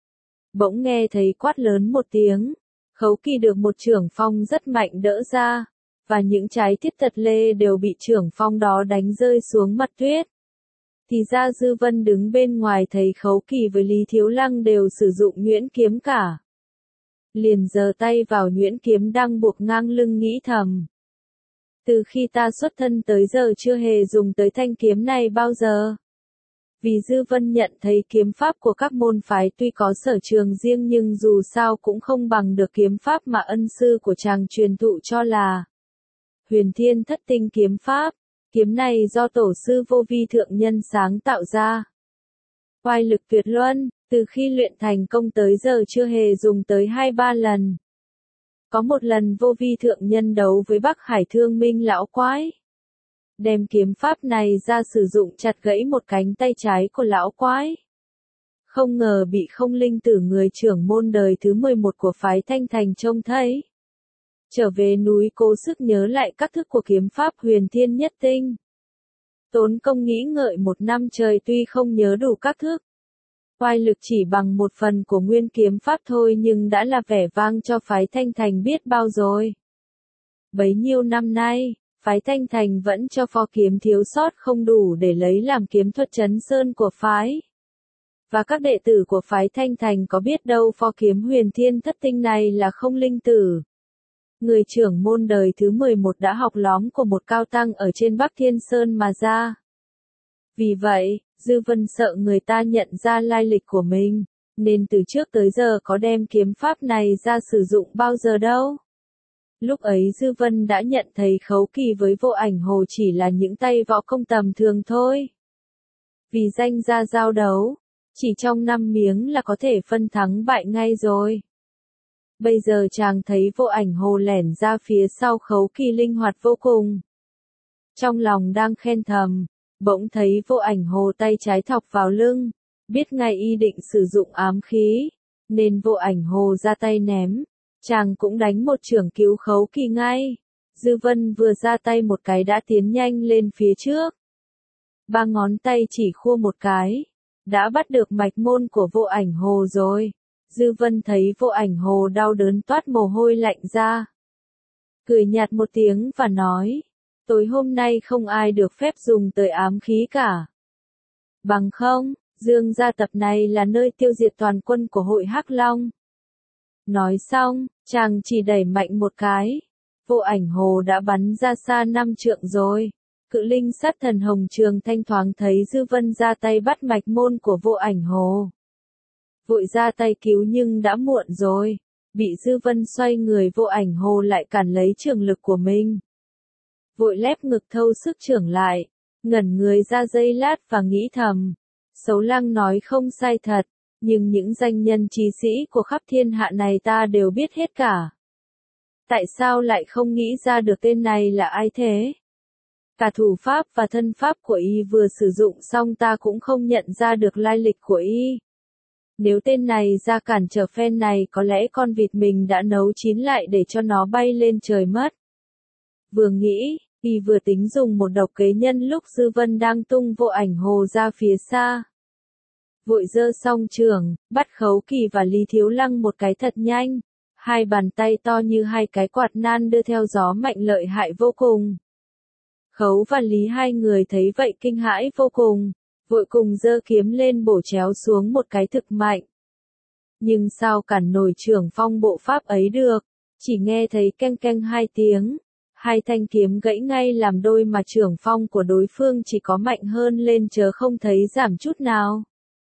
Speaker 1: Bỗng nghe thấy quát lớn một tiếng, Khấu Kỳ được một chưởng phong rất mạnh đỡ ra, và những trái thiết tật lê đều bị chưởng phong đó đánh rơi xuống mặt tuyết. Thì ra Dư Vân đứng bên ngoài thấy Khấu Kỳ với Lý Thiếu Lăng đều sử dụng nhuyễn kiếm cả. Liền giơ tay vào nhuyễn kiếm đang buộc ngang lưng nghĩ thầm. Từ khi ta xuất thân tới giờ chưa hề dùng tới thanh kiếm này bao giờ. Vì Dư Vân nhận thấy kiếm pháp của các môn phái tuy có sở trường riêng nhưng dù sao cũng không bằng được kiếm pháp mà ân sư của chàng truyền thụ cho là Huyền Thiên Thất Tinh kiếm pháp. Kiếm này do tổ sư Vô Vi thượng nhân sáng tạo ra. Oai lực tuyệt luân, từ khi luyện thành công tới giờ chưa hề dùng tới 2-3 lần. Có một lần vô vi thượng nhân đấu với Bắc Hải Thương Minh lão quái. Đem kiếm pháp này ra sử dụng chặt gãy một cánh tay trái của lão quái. Không ngờ bị không linh tử người trưởng môn đời thứ 11 của phái Thanh Thành trông thấy. Trở về núi cố sức nhớ lại các thức của kiếm pháp huyền thiên nhất tinh. Tốn công nghĩ ngợi 1 năm trời tuy không nhớ đủ các thức. Oai lực chỉ bằng 1 phần của nguyên kiếm pháp thôi nhưng đã là vẻ vang cho phái Thanh Thành biết bao rồi. Bấy nhiêu năm nay, phái Thanh Thành vẫn cho pho kiếm thiếu sót không đủ để lấy làm kiếm thuật trấn sơn của phái. Và các đệ tử của phái Thanh Thành có biết đâu pho kiếm huyền thiên thất tinh này là không linh tử. Người trưởng môn đời thứ 11 đã học lóm của một cao tăng ở trên Bắc Thiên Sơn mà ra. Vì vậy, Dư Vân sợ người ta nhận ra lai lịch của mình, nên từ trước tới giờ có đem kiếm pháp này ra sử dụng bao giờ đâu. Lúc ấy Dư Vân đã nhận thấy Khấu Kỳ với Vô Ảnh Hồ chỉ là những tay võ công tầm thường thôi. Vì danh ra giao đấu, chỉ trong 5 miếng là có thể phân thắng bại ngay rồi. Bây giờ chàng thấy Vô Ảnh Hồ lẻn ra phía sau Khấu Kỳ linh hoạt vô cùng. Trong lòng đang khen thầm, bỗng thấy Vô Ảnh Hồ tay trái thọc vào lưng, biết ngay y định sử dụng ám khí, nên Vô Ảnh Hồ ra tay ném, chàng cũng đánh một chưởng cứu Khấu Kỳ ngay. Dư Vân vừa ra tay một cái đã tiến nhanh lên phía trước. 3 ngón tay chỉ khua một cái, đã bắt được mạch môn của Vô Ảnh Hồ rồi. Dư Vân thấy Vô Ảnh Hồ đau đớn toát mồ hôi lạnh ra. Cười nhạt một tiếng và nói, tối hôm nay không ai được phép dùng tới ám khí cả. Bằng không, Dương gia tập này là nơi tiêu diệt toàn quân của hội Hắc Long. Nói xong, chàng chỉ đẩy mạnh một cái. Vô Ảnh Hồ đã bắn ra xa 5 trượng rồi. Cự linh sát thần Hồng Trường Thanh thoáng thấy Dư Vân ra tay bắt mạch môn của Vô Ảnh Hồ. Vội ra tay cứu nhưng đã muộn rồi. Bị Dư Vân xoay người Vô Ảnh Hồ lại cản lấy trường lực của mình. Vội lép ngực thâu sức trưởng lại, ngẩn người ra giây lát và nghĩ thầm. Sấu Lăng nói không sai thật, nhưng những danh nhân trí sĩ của khắp thiên hạ này ta đều biết hết cả. Tại sao lại không nghĩ ra được tên này là ai thế? Cả thủ pháp và thân pháp của y vừa sử dụng xong ta cũng không nhận ra được lai lịch của y. Nếu tên này ra cản trở phen này có lẽ con vịt mình đã nấu chín lại để cho nó bay lên trời mất. Vừa nghĩ, y vừa tính dùng một độc kế nhân lúc Dư Vân đang tung Vô Ảnh Hồ ra phía xa. Vội giơ song trường, bắt Khấu Kỳ và Lý Thiếu Lăng một cái thật nhanh. 2 bàn tay to như 2 cái quạt nan đưa theo gió mạnh lợi hại vô cùng. Khấu và Lý hai người thấy vậy kinh hãi vô cùng, vội cùng giơ kiếm lên bổ chéo xuống một cái thực mạnh. Nhưng sao cản nổi trưởng phong bộ pháp ấy được, chỉ nghe thấy keng keng 2 tiếng. 2 thanh kiếm gãy ngay làm đôi mà trưởng phong của đối phương chỉ có mạnh hơn lên chớ không thấy giảm chút nào.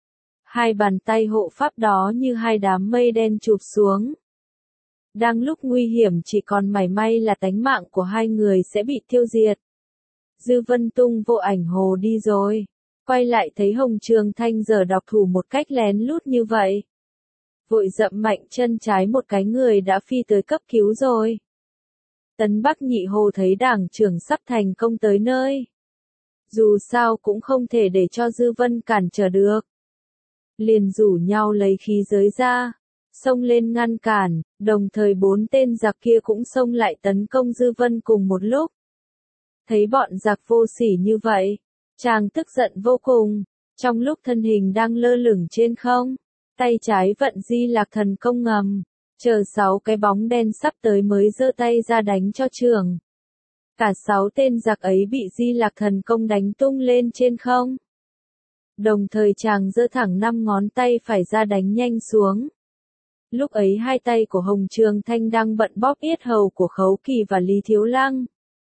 Speaker 1: 2 bàn tay hộ pháp đó như 2 đám mây đen chụp xuống. Đang lúc nguy hiểm chỉ còn mảy may là tánh mạng của 2 người sẽ bị tiêu diệt. Dư Vân tung Vô Ảnh Hồ đi rồi. Quay lại thấy Hồng Trường Thanh giờ độc thủ một cách lén lút như vậy. Vội dậm mạnh chân trái một cái người đã phi tới cấp cứu rồi. Tấn Bắc Nhị Hồ thấy đảng trưởng sắp thành công tới nơi. Dù sao cũng không thể để cho Dư Vân cản trở được. Liền rủ nhau lấy khí giới ra, xông lên ngăn cản, đồng thời 4 tên giặc kia cũng xông lại tấn công Dư Vân cùng một lúc. Thấy bọn giặc vô sỉ như vậy, chàng tức giận vô cùng, trong lúc thân hình đang lơ lửng trên không, tay trái vận Di Lạc Thần Công ngầm, chờ 6 cái bóng đen sắp tới mới giơ tay ra đánh cho trường. Cả 6 tên giặc ấy bị Di Lạc Thần Công đánh tung lên trên không. Đồng thời chàng giơ thẳng 5 ngón tay phải ra đánh nhanh xuống. Lúc ấy 2 tay của Hồng Trường Thanh đang bận bóp yết hầu của Khấu Kỳ và Lý Thiếu Lăng.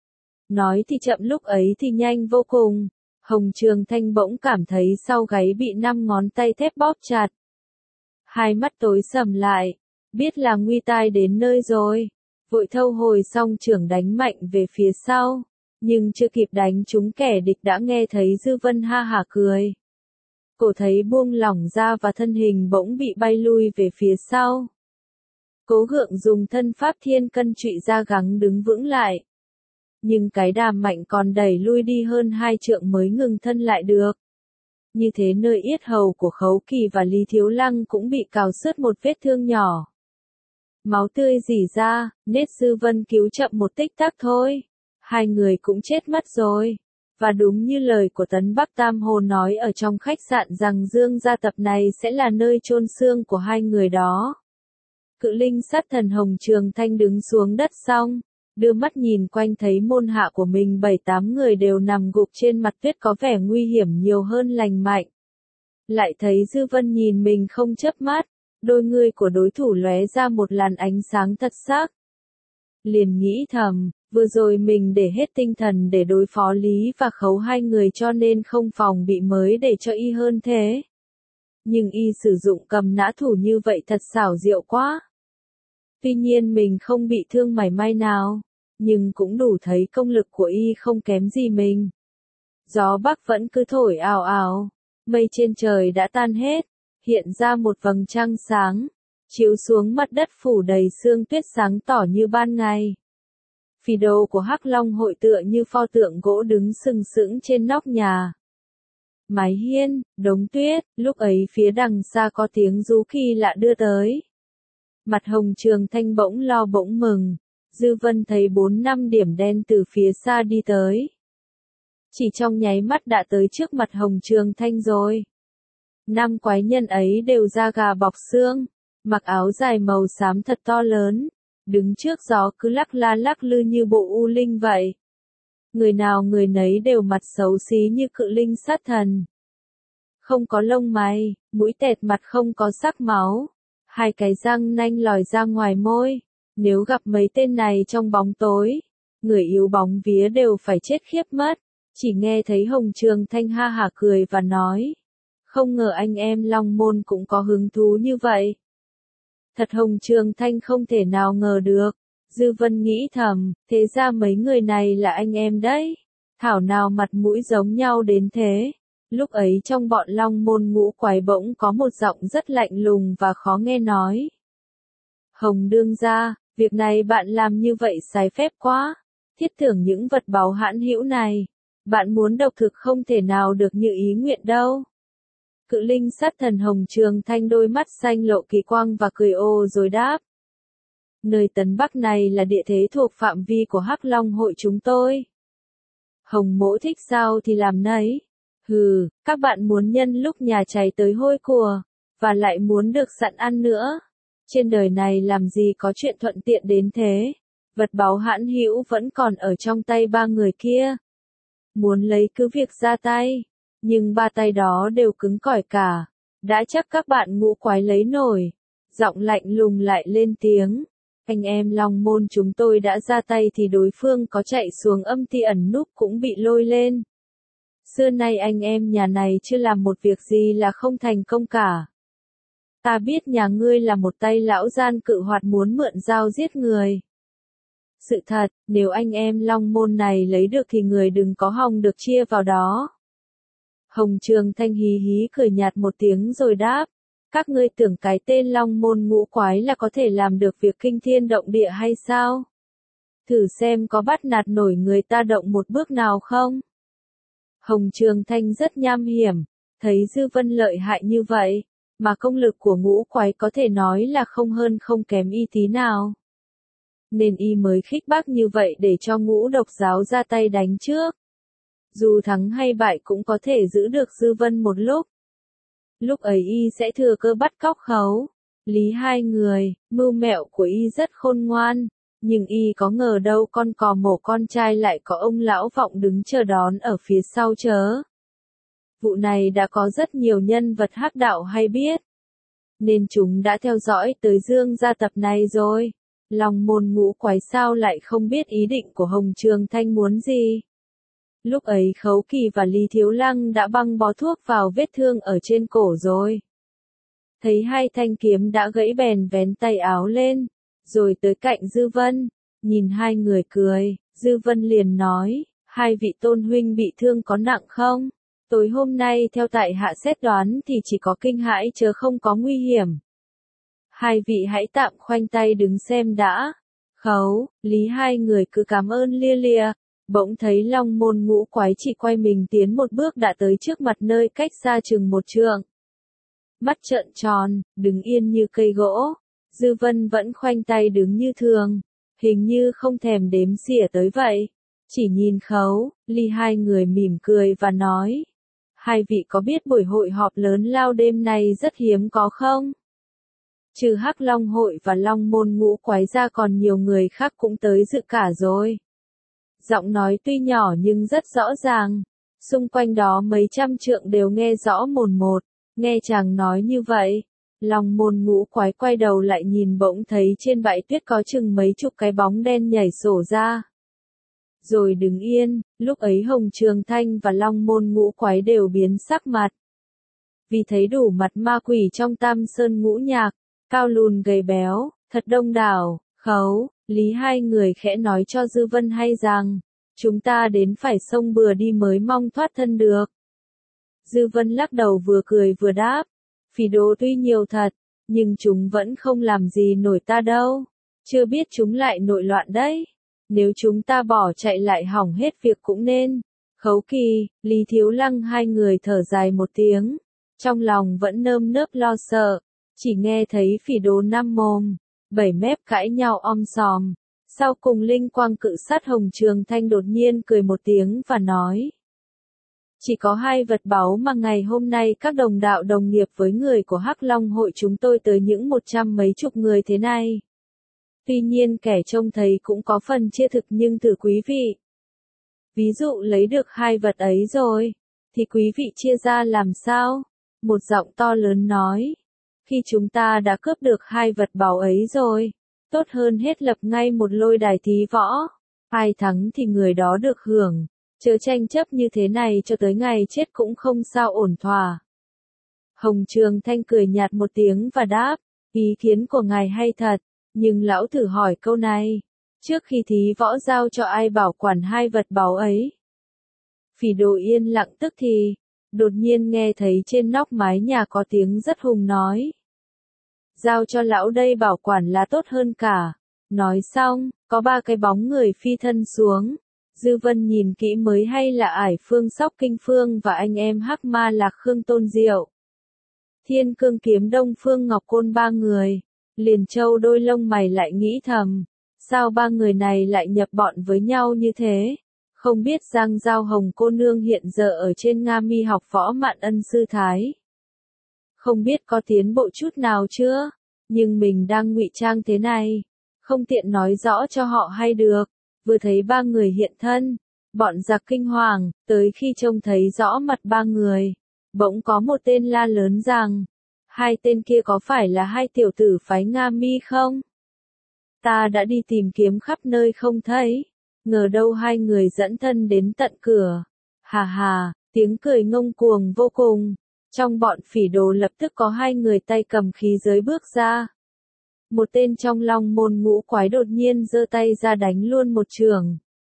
Speaker 1: Nói thì chậm lúc ấy thì nhanh vô cùng. Hồng Trường Thanh bỗng cảm thấy sau gáy bị 5 ngón tay thép bóp chặt. 2 mắt tối sầm lại, biết là nguy tai đến nơi rồi. Vội thâu hồi xong trưởng đánh mạnh về phía sau. Nhưng chưa kịp đánh trúng kẻ địch đã nghe thấy Dư Vân ha hả cười. Cổ thấy buông lỏng ra và thân hình bỗng bị bay lui về phía sau. Cố gượng dùng thân pháp thiên cân trụy ra gắng đứng vững lại. Nhưng cái đàm mạnh còn đẩy lui đi hơn 2 trượng mới ngừng thân lại được. Như thế nơi yết hầu của Khấu Kỳ và Lý Thiếu Lăng cũng bị cào xước một vết thương nhỏ. Máu tươi rỉ ra, Nết Dư Vân cứu chậm một tích tắc thôi. Hai người cũng chết mất rồi. Và đúng như lời của Tấn Bắc Tam Hồ nói ở trong khách sạn rằng Dương gia tập này sẽ là nơi chôn xương của hai người đó. Cự linh sát thần Hồng Trường Thanh đứng xuống đất xong, đưa mắt nhìn quanh thấy môn hạ của mình 7-8 người đều nằm gục trên mặt tuyết có vẻ nguy hiểm nhiều hơn lành mạnh. Lại thấy Dư Vân nhìn mình không chớp mắt, đôi ngươi của đối thủ lóe ra một làn ánh sáng thật sắc. Liền nghĩ thầm, vừa rồi mình để hết tinh thần để đối phó Lý và Khấu hai người cho nên không phòng bị mới để cho y hơn thế. Nhưng y sử dụng cầm nã thủ như vậy thật xảo diệu quá. Tuy nhiên mình không bị thương mảy may nào, nhưng cũng đủ thấy công lực của y không kém gì mình. Gió bắc vẫn cứ thổi ào ào, mây trên trời đã tan hết, hiện ra một vầng trăng sáng, chiếu xuống mặt đất phủ đầy sương tuyết sáng tỏ như ban ngày. Phì đồ của Hắc Long hội tựa như pho tượng gỗ đứng sừng sững trên nóc nhà. Mái hiên, đống tuyết, lúc ấy phía đằng xa có tiếng rú kỳ lạ đưa tới. Mặt Hồng Trường Thanh bỗng lo bỗng mừng, Dư Vân thấy 4-5 điểm đen từ phía xa đi tới. Chỉ trong nháy mắt đã tới trước mặt Hồng Trường Thanh rồi. 5 quái nhân ấy đều da gà bọc xương, mặc áo dài màu xám thật to lớn, đứng trước gió cứ lắc la lắc lư như bộ u linh vậy. Người nào người nấy đều mặt xấu xí như cự linh sát thần. Không có lông mày, mũi tẹt mặt không có sắc máu, hai cái răng nanh lòi ra ngoài môi. Nếu gặp mấy tên này trong bóng tối, người yếu bóng vía đều phải chết khiếp mất. Chỉ nghe thấy Hồng Trường Thanh ha hả cười và nói, không ngờ anh em Long Môn cũng có hứng thú như vậy. Thật Hồng Trường Thanh không thể nào ngờ được. Dư Vân nghĩ thầm, thế ra mấy người này là anh em đấy. Thảo nào mặt mũi giống nhau đến thế. Lúc ấy trong bọn Long Môn ngũ quái bỗng có một giọng rất lạnh lùng và khó nghe nói. Hồng đương gia, việc này bạn làm như vậy sai phép quá. Thiết thưởng những vật báu hãn hữu này. Bạn muốn độc thực không thể nào được như ý nguyện đâu. Cự linh sát thần Hồng Trường Thanh đôi mắt xanh lộ kỳ quang và cười ô rồi đáp. Nơi Tấn Bắc này là địa thế thuộc phạm vi của Hắc Long hội chúng tôi. Hồng mỗ thích sao thì làm nấy. Hừ, các bạn muốn nhân lúc nhà cháy tới hôi của, và lại muốn được sẵn ăn nữa. Trên đời này làm gì có chuyện thuận tiện đến thế. Vật báu hãn hữu vẫn còn ở trong tay ba người kia. Muốn lấy cứ việc ra tay. Nhưng ba tay đó đều cứng cỏi cả. Đã chắc các bạn ngũ quái lấy nổi. Giọng lạnh lùng lại lên tiếng. Anh em Long Môn chúng tôi đã ra tay thì đối phương có chạy xuống âm ti ẩn núp cũng bị lôi lên. Xưa nay anh em nhà này chưa làm một việc gì là không thành công cả. Ta biết nhà ngươi là một tay lão gian cự hoạt muốn mượn dao giết người. Sự thật, nếu anh em Long Môn này lấy được thì người đừng có hòng được chia vào đó. Hồng Trường Thanh hí hí cười nhạt một tiếng rồi đáp. Các ngươi tưởng cái tên Long Môn ngũ quái là có thể làm được việc kinh thiên động địa hay sao? Thử xem có bắt nạt nổi người ta động một bước nào không? Hồng Trường Thanh rất nham hiểm, thấy Dư Vân lợi hại như vậy, mà công lực của ngũ quái có thể nói là không hơn không kém y tí nào. Nên y mới khích bác như vậy để cho Ngũ Độc giáo ra tay đánh trước. Dù thắng hay bại cũng có thể giữ được Dư Vân một lúc. Lúc ấy y sẽ thừa cơ bắt cóc Khấu, Lý hai người, mưu mẹo của y rất khôn ngoan, nhưng y có ngờ đâu con cò mổ con trai lại có ông lão vọng đứng chờ đón ở phía sau chớ. Vụ này đã có rất nhiều nhân vật hắc đạo hay biết, nên chúng đã theo dõi tới Dương gia tập này rồi. Long Môn ngũ quái sao lại không biết ý định của Hồng Trường Thanh muốn gì. Lúc ấy Khấu Kỳ và Lý Thiếu Lăng đã băng bó thuốc vào vết thương ở trên cổ rồi. Thấy hai thanh kiếm đã gãy bèn vén tay áo lên, rồi tới cạnh Dư Vân, nhìn hai người cười, Dư Vân liền nói, hai vị tôn huynh bị thương có nặng không? Tối hôm nay theo tại hạ xét đoán thì chỉ có kinh hãi chớ không có nguy hiểm. Hai vị hãy tạm khoanh tay đứng xem đã. Khấu, Lý hai người cứ cảm ơn lia lịa. Bỗng thấy Long Môn Ngũ Quái chỉ quay mình tiến một bước đã tới trước mặt nơi cách xa chừng một trượng. Mắt trợn tròn, đứng yên như cây gỗ. Dư Vân vẫn khoanh tay đứng như thường, hình như không thèm đếm xỉa tới vậy. Chỉ nhìn Khấu, Ly hai người mỉm cười và nói. Hai vị có biết buổi hội họp lớn lao đêm nay rất hiếm có không? Trừ Hắc Long hội và Long Môn Ngũ Quái ra còn nhiều người khác cũng tới dự cả rồi. Giọng nói tuy nhỏ nhưng rất rõ ràng. Xung quanh đó mấy trăm trượng đều nghe rõ mồn một. Nghe chàng nói như vậy, Long Môn Ngũ Quái quay đầu lại nhìn bỗng thấy trên bãi tuyết có chừng mấy chục cái bóng đen nhảy sổ ra. Rồi đứng yên, lúc ấy Hồng Trường Thanh và Long Môn Ngũ Quái đều biến sắc mặt. Vì thấy đủ mặt ma quỷ trong Tam Sơn Ngũ Nhạc, cao lùn gầy béo, thật đông đảo. Khấu, Lý hai người khẽ nói cho Dư Vân hay rằng, chúng ta đến phải sông bừa đi mới mong thoát thân được. Dư Vân lắc đầu vừa cười vừa đáp, phỉ đồ tuy nhiều thật, nhưng chúng vẫn không làm gì nổi ta đâu, chưa biết chúng lại nội loạn đấy, nếu chúng ta bỏ chạy lại hỏng hết việc cũng nên. Khấu Kỳ, Lý Thiếu Lăng hai người thở dài một tiếng, trong lòng vẫn nơm nớp lo sợ, chỉ nghe thấy phỉ đồ năm mồm, bảy mép cãi nhau om sòm. Sau cùng linh quang cự sát Hồng Trường Thanh đột nhiên cười một tiếng và nói. Chỉ có hai vật báu mà ngày hôm nay các đồng đạo đồng nghiệp với người của Hắc Long hội chúng tôi tới những 100 mấy chục người thế này. Tuy nhiên kẻ trông thấy cũng có phần chia thực nhưng thử quý vị. Ví dụ lấy được hai vật ấy rồi, thì quý vị chia ra làm sao? Một giọng to lớn nói. Khi chúng ta đã cướp được hai vật báu ấy rồi, tốt hơn hết lập ngay một lôi đài thí võ. Ai thắng thì người đó được hưởng. Chớ tranh chấp như thế này cho tới ngày chết cũng không sao ổn thỏa. Hồng Trường Thanh cười nhạt một tiếng và đáp, ý kiến của ngài hay thật, nhưng lão thử hỏi câu này, trước khi thí võ giao cho ai bảo quản hai vật báu ấy? Phỉ đồ yên lặng tức thì, đột nhiên nghe thấy trên nóc mái nhà có tiếng rất hùng nói. Giao cho lão đây bảo quản là tốt hơn cả. Nói xong, có ba cái bóng người phi thân xuống. Dư Vân nhìn kỹ mới hay là Ải Phương Sóc Kinh Phương và anh em Hắc Ma Lạc Khương Tôn Diệu. Thiên Cương Kiếm Đông Phương Ngọc Côn ba người. Liền Châu đôi lông mày lại nghĩ thầm, sao ba người này lại nhập bọn với nhau như thế? Không biết Giang Giao Hồng cô nương hiện giờ ở trên Nga Mi học võ Mạn Ân sư thái. Không biết có tiến bộ chút nào chưa? Nhưng mình đang ngụy trang thế này, không tiện nói rõ cho họ hay được. Vừa thấy ba người hiện thân, bọn giặc kinh hoàng, tới khi trông thấy rõ mặt ba người, bỗng có một tên la lớn rằng, hai tên kia có phải là hai tiểu tử phái Nga Mi không? Ta đã đi tìm kiếm khắp nơi không thấy, ngờ đâu hai người dẫn thân đến tận cửa. Hà hà, tiếng cười ngông cuồng vô cùng. Trong bọn phỉ đồ lập tức có hai người tay cầm khí giới bước ra. Một tên trong Long Môn Ngũ Quái đột nhiên giơ tay ra đánh luôn một chưởng.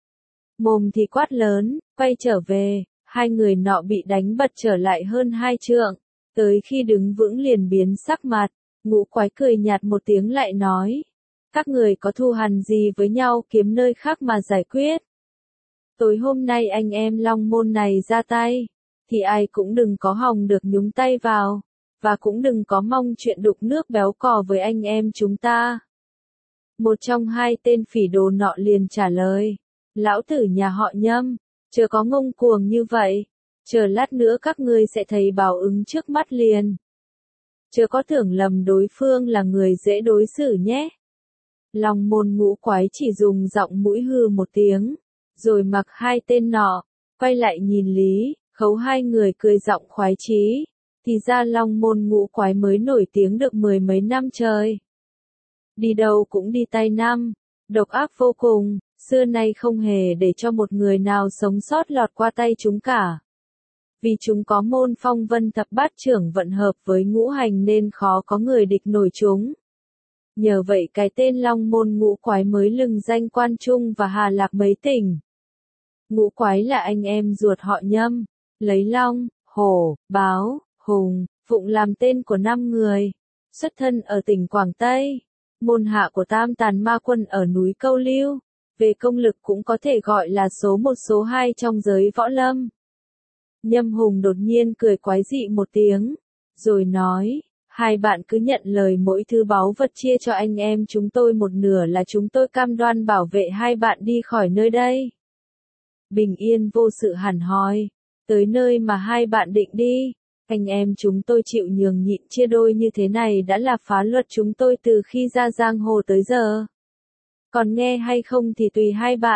Speaker 1: Mồm thì quát lớn, quay trở về, hai người nọ bị đánh bật trở lại hơn 2 trượng. Tới khi đứng vững liền biến sắc mặt, Ngũ Quái cười nhạt một tiếng lại nói. Các người có thù hằn gì với nhau kiếm nơi khác mà giải quyết. Tối hôm nay anh em Long Môn này ra tay, thì ai cũng đừng có hòng được nhúng tay vào, và cũng đừng có mong chuyện đục nước béo cò với anh em chúng ta. Một trong hai tên phỉ đồ nọ liền trả lời, lão tử nhà họ Nhâm, chớ có ngông cuồng như vậy, chờ lát nữa các ngươi sẽ thấy báo ứng trước mắt liền. Chớ có tưởng lầm đối phương là người dễ đối xử nhé. Long Môn Ngũ Quái chỉ dùng giọng mũi hừ một tiếng, rồi mặc hai tên nọ, quay lại nhìn Lý, Khấu hai người cười giọng khoái chí, thì ra Long Môn Ngũ Quái mới nổi tiếng được 10 mấy năm trời. Đi đâu cũng đi tay năm, độc ác vô cùng, xưa nay không hề để cho một người nào sống sót lọt qua tay chúng cả. Vì chúng có môn phong vân thập bát trưởng vận hợp với ngũ hành nên khó có người địch nổi chúng. Nhờ vậy cái tên Long Môn Ngũ Quái mới lừng danh Quan Trung và Hà Lạc mấy tỉnh. Ngũ Quái là anh em ruột họ Nhâm, lấy long, hổ, báo, hùng, phụng làm tên của 5 người. Xuất thân ở tỉnh Quảng Tây. Môn hạ của Tam Tàn Ma Quân ở núi Câu Lưu. Về công lực cũng có thể gọi là số 1 số 2 trong giới võ lâm. Nhâm Hùng đột nhiên cười quái dị một tiếng, rồi nói, hai bạn cứ nhận lời mỗi thứ báu vật chia cho anh em chúng tôi một nửa là chúng tôi cam đoan bảo vệ hai bạn đi khỏi nơi đây. Bình yên vô sự hẳn hoi, tới nơi mà hai bạn định đi, anh em chúng tôi chịu nhường nhịn chia đôi như thế này đã là phá luật chúng tôi từ khi ra giang hồ tới giờ. Còn nghe hay không thì tùy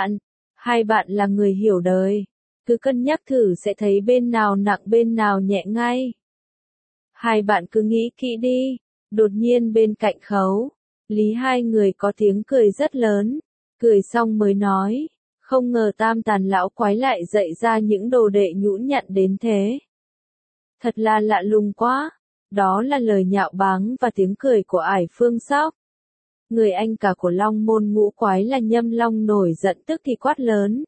Speaker 1: hai bạn là người hiểu đời. Cứ cân nhắc thử sẽ thấy bên nào nặng bên nào nhẹ ngay. Hai bạn cứ nghĩ kỹ đi. Đột nhiên bên cạnh Khấu, Lý hai người có tiếng cười rất lớn. Cười xong mới nói, không ngờ Tam Tàn lão quái lại dạy ra những đồ đệ nhũn nhặn đến thế. Thật là lạ lùng quá. Đó là lời nhạo báng và tiếng cười của Ải Phương Sóc. Người anh cả của Long Môn Ngũ Quái là Nhâm Long nổi giận tức thì quát lớn.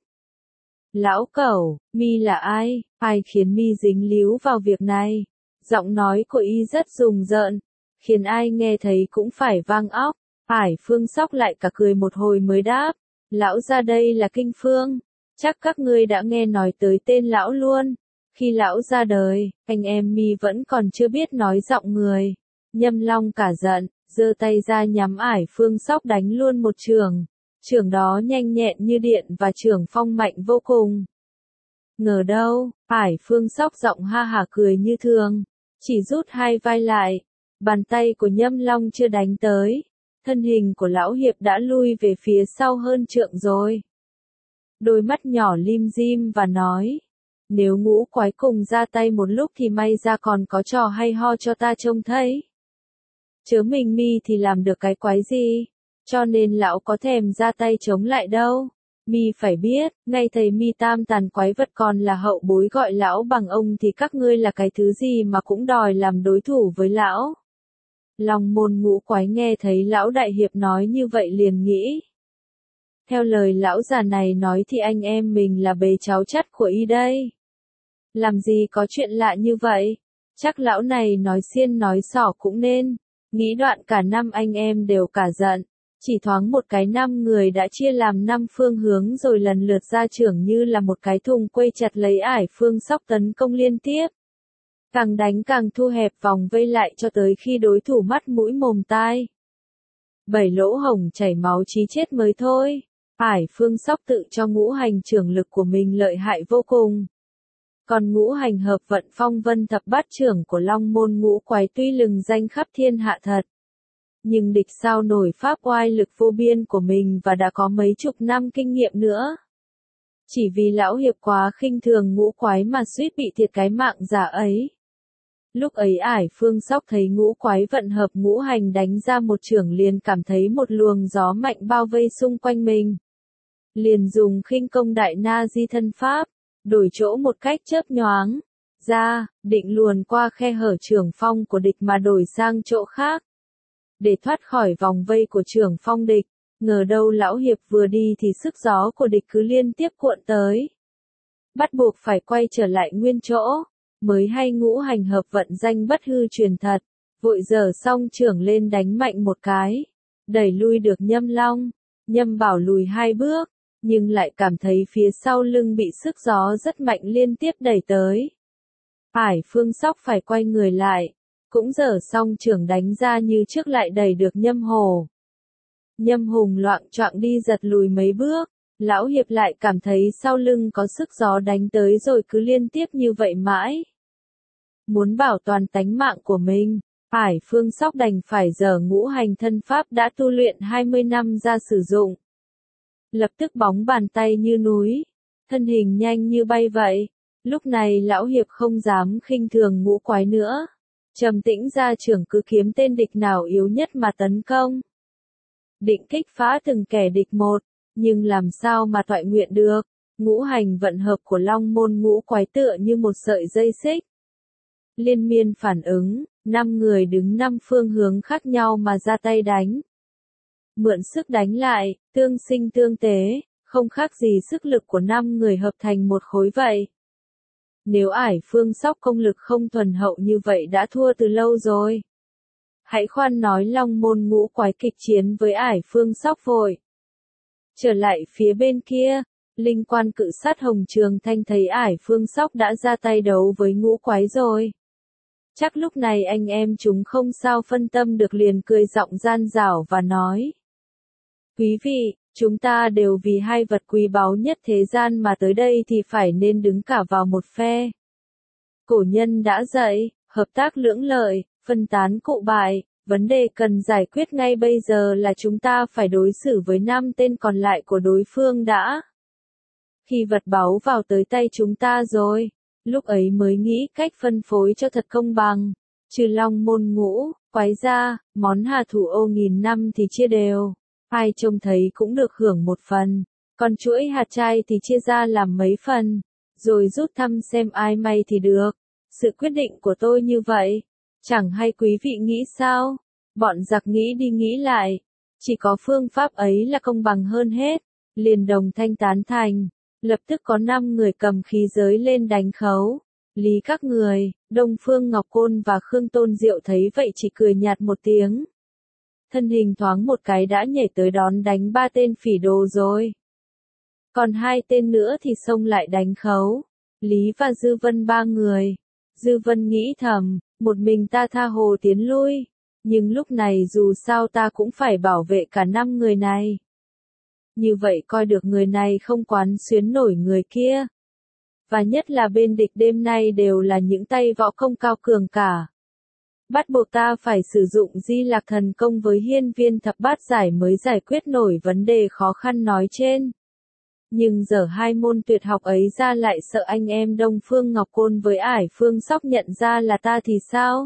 Speaker 1: Lão Cẩu, mi là ai? Ai khiến mi dính líu vào việc này? Giọng nói của y rất rùng rợn, khiến ai nghe thấy cũng phải vang óc. Ải Phương Sóc lại cả cười một hồi mới đáp. Lão ra đây là Kinh Phương. Chắc các ngươi đã nghe nói tới tên lão luôn. Khi lão ra đời, anh em mi vẫn còn chưa biết nói giọng người. Nhâm Long cả giận, giơ tay ra nhắm Ải Phương Sóc đánh luôn một chưởng. Chưởng đó nhanh nhẹn như điện và chưởng phong mạnh vô cùng. Ngờ đâu, Ải Phương Sóc giọng ha hả cười như thường, chỉ rút hai vai lại. Bàn tay của Nhâm Long chưa đánh tới, thân hình của lão hiệp đã lui về phía sau hơn trượng rồi. Đôi mắt nhỏ lim dim và nói, nếu Ngũ Quái cùng ra tay một lúc thì may ra còn có trò hay ho cho ta trông thấy. Chớ mình mi thì làm được cái quái gì, cho nên lão có thèm ra tay chống lại đâu. Mi phải biết, ngay thầy mi Tam Tàn quái vật còn là hậu bối gọi lão bằng ông thì các ngươi là cái thứ gì mà cũng đòi làm đối thủ với lão. Long Môn Ngũ Quái nghe thấy lão đại hiệp nói như vậy liền nghĩ. Theo lời lão già này nói thì anh em mình là bề cháu chắt của y đây. Làm gì có chuyện lạ như vậy, chắc lão này nói xiên nói xỏ cũng nên. Nghĩ đoạn cả năm anh em đều cả giận. Chỉ thoáng một cái 5 người đã chia làm 5 phương hướng rồi lần lượt ra trưởng như là một cái thùng quây chặt lấy Ải Phương Sóc tấn công liên tiếp. Càng đánh càng thu hẹp vòng vây lại cho tới khi đối thủ mắt mũi mồm tai. 7 lỗ hổng chảy máu chí chết mới thôi. Ải Phương Sóc tự cho ngũ hành trưởng lực của mình lợi hại vô cùng. Còn ngũ hành hợp vận phong vân thập bát trưởng của Long Môn Ngũ Quái tuy lừng danh khắp thiên hạ thật. Nhưng địch sao nổi pháp oai lực vô biên của mình và đã có mấy chục năm kinh nghiệm nữa. Chỉ vì lão hiệp quá khinh thường Ngũ Quái mà suýt bị thiệt cái mạng giả ấy. Lúc ấy Ải Phương Sóc thấy Ngũ Quái vận hợp ngũ hành đánh ra một chưởng liền cảm thấy một luồng gió mạnh bao vây xung quanh mình. Liền dùng khinh công đại na di thân pháp, đổi chỗ một cách chớp nhoáng. Ra, định luồn qua khe hở chưởng phong của địch mà đổi sang chỗ khác. Để thoát khỏi vòng vây của chưởng phong địch, ngờ đâu lão hiệp vừa đi thì sức gió của địch cứ liên tiếp cuộn tới. Bắt buộc phải quay trở lại nguyên chỗ, mới hay ngũ hành hợp vận danh bất hư truyền thật, vội giở xong chưởng lên đánh mạnh một cái, đẩy lui được Nhâm Long. Nhâm Bảo lùi 2 bước, nhưng lại cảm thấy phía sau lưng bị sức gió rất mạnh liên tiếp đẩy tới. Ải Phương Sóc phải quay người lại. Cũng giở xong chưởng đánh ra như trước lại đẩy được Nhâm Hồ. Nhâm Hùng loạng choạng đi giật lùi mấy bước, lão hiệp lại cảm thấy sau lưng có sức gió đánh tới rồi cứ liên tiếp như vậy mãi. Muốn bảo toàn tánh mạng của mình, Ải Phương Sóc đành phải giở ngũ hành thân pháp đã tu luyện 20 năm ra sử dụng. Lập tức bóng bàn tay như núi, thân hình nhanh như bay vậy. Lúc này lão hiệp không dám khinh thường Ngũ Quái nữa. Trầm tĩnh ra trưởng cứ kiếm tên địch nào yếu nhất mà tấn công. Định kích phá từng kẻ địch một, nhưng làm sao mà toại nguyện được, ngũ hành vận hợp của Long Môn Ngũ Quái tựa như một sợi dây xích. Liên miên phản ứng, 5 người đứng 5 phương hướng khác nhau mà ra tay đánh. Mượn sức đánh lại, tương sinh tương tế, không khác gì sức lực của 5 người hợp thành một khối vậy. Nếu Ải Phương Sóc công lực không thuần hậu như vậy đã thua từ lâu rồi. Hãy khoan nói Long Môn Ngũ Quái kịch chiến với Ải Phương Sóc vội. Trở lại phía bên kia, linh quan cự sát Hồng Trường Thanh thấy Ải Phương Sóc đã ra tay đấu với Ngũ Quái rồi. Chắc lúc này anh em chúng không sao phân tâm được, liền cười giọng gian dảo và nói. Quý vị, chúng ta đều vì hai vật quý báu nhất thế gian mà tới đây thì phải nên đứng cả vào một phe. Cổ nhân đã dạy, hợp tác lưỡng lợi, phân tán cụ bại, vấn đề cần giải quyết ngay bây giờ là chúng ta phải đối xử với 5 tên còn lại của đối phương đã. Khi vật báu vào tới tay chúng ta rồi, lúc ấy mới nghĩ cách phân phối cho thật công bằng, trừ Long Môn Ngũ Quái ra, món hà thủ ô nghìn năm thì chia đều, ai trông thấy cũng được hưởng một phần, còn chuỗi hạt trai thì chia ra làm mấy phần, rồi rút thăm xem ai may thì được. Sự quyết định của tôi như vậy, chẳng hay quý vị nghĩ sao? Bọn giặc nghĩ đi nghĩ lại, chỉ có phương pháp ấy là công bằng hơn hết, liền đồng thanh tán thành. Lập tức có 5 người cầm khí giới lên đánh khấu. Lý các người, Đông Phương Ngọc Côn và Khương Tôn Diệu thấy vậy chỉ cười nhạt một tiếng. Thân hình thoáng một cái đã nhảy tới đón đánh 3 tên phỉ đồ rồi. Còn 2 tên nữa thì xông lại đánh khấu. Lý và Dư Vân 3 người. Dư Vân nghĩ thầm, một mình ta tha hồ tiến lui. Nhưng lúc này dù sao ta cũng phải bảo vệ cả 5 người này. Như vậy coi được người này không quán xuyến nổi người kia. Và nhất là bên địch đêm nay đều là những tay võ công cao cường cả. Bắt buộc ta phải sử dụng Di Lạc Thần Công với hiên viên thập bát giải mới giải quyết nổi vấn đề khó khăn nói trên. Nhưng giờ hai môn tuyệt học ấy ra lại sợ anh em Đông Phương Ngọc Côn với Ải Phương Sóc nhận ra là ta thì sao?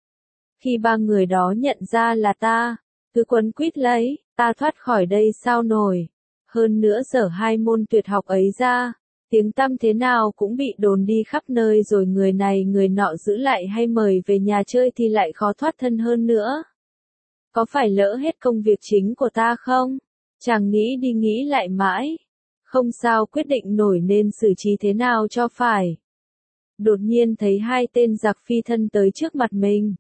Speaker 1: Khi 3 người đó nhận ra là ta, cứ quấn quýt lấy, ta thoát khỏi đây sao nổi. Hơn nữa giờ hai môn tuyệt học ấy ra, tiếng tăm thế nào cũng bị đồn đi khắp nơi rồi người này người nọ giữ lại hay mời về nhà chơi thì lại khó thoát thân hơn nữa. Có phải lỡ hết công việc chính của ta không? Chàng nghĩ đi nghĩ lại mãi. Không sao quyết định nổi nên xử trí thế nào cho phải. Đột nhiên thấy 2 tên giặc phi thân tới trước mặt mình.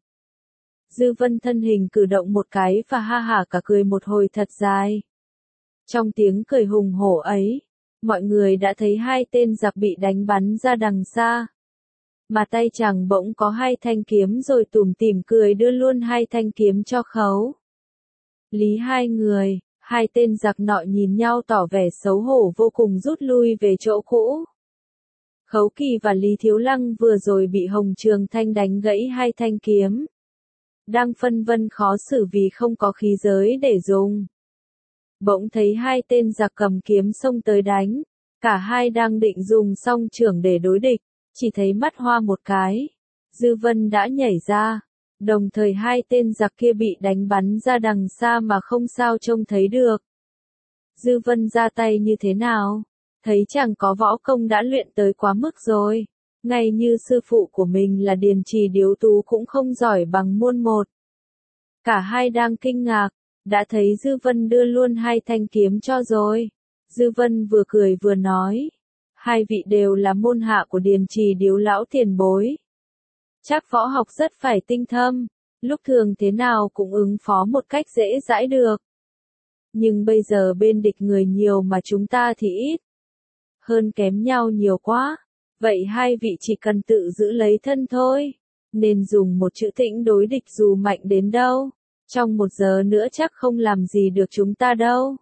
Speaker 1: Dư Vân thân hình cử động một cái và ha hả cả cười một hồi thật dài. Trong tiếng cười hùng hổ ấy, mọi người đã thấy 2 tên giặc bị đánh bắn ra đằng xa. Mà tay chàng bỗng có 2 thanh kiếm rồi tủm tỉm cười đưa luôn 2 thanh kiếm cho Khấu. Lý 2 người, 2 tên giặc nọ nhìn nhau tỏ vẻ xấu hổ vô cùng rút lui về chỗ cũ. Khấu Kỳ và Lý Thiếu Lăng vừa rồi bị Hồng Trường Thanh đánh gãy 2 thanh kiếm. Đang phân vân khó xử vì không có khí giới để dùng. Bỗng thấy 2 tên giặc cầm kiếm xông tới đánh. Cả hai đang định dùng song chưởng để đối địch. Chỉ thấy mắt hoa một cái. Dư Vân đã nhảy ra. Đồng thời 2 tên giặc kia bị đánh bắn ra đằng xa mà không sao trông thấy được. Dư Vân ra tay như thế nào? Thấy chẳng có võ công đã luyện tới quá mức rồi. Ngay như sư phụ của mình là Điền Trì Điếu Tú cũng không giỏi bằng muôn một. Cả hai đang kinh ngạc, đã thấy Dư Vân đưa luôn 2 thanh kiếm cho rồi. Dư Vân vừa cười vừa nói, 2 vị đều là môn hạ của Điền Trì Điếu lão tiền bối. Chắc võ học rất phải tinh thâm, lúc thường thế nào cũng ứng phó một cách dễ dãi được. Nhưng bây giờ bên địch người nhiều mà chúng ta thì ít. Hơn kém nhau nhiều quá. Vậy 2 vị chỉ cần tự giữ lấy thân thôi. Nên dùng một chữ tĩnh đối địch dù mạnh đến đâu. Trong 1 giờ nữa chắc không làm gì được chúng ta đâu.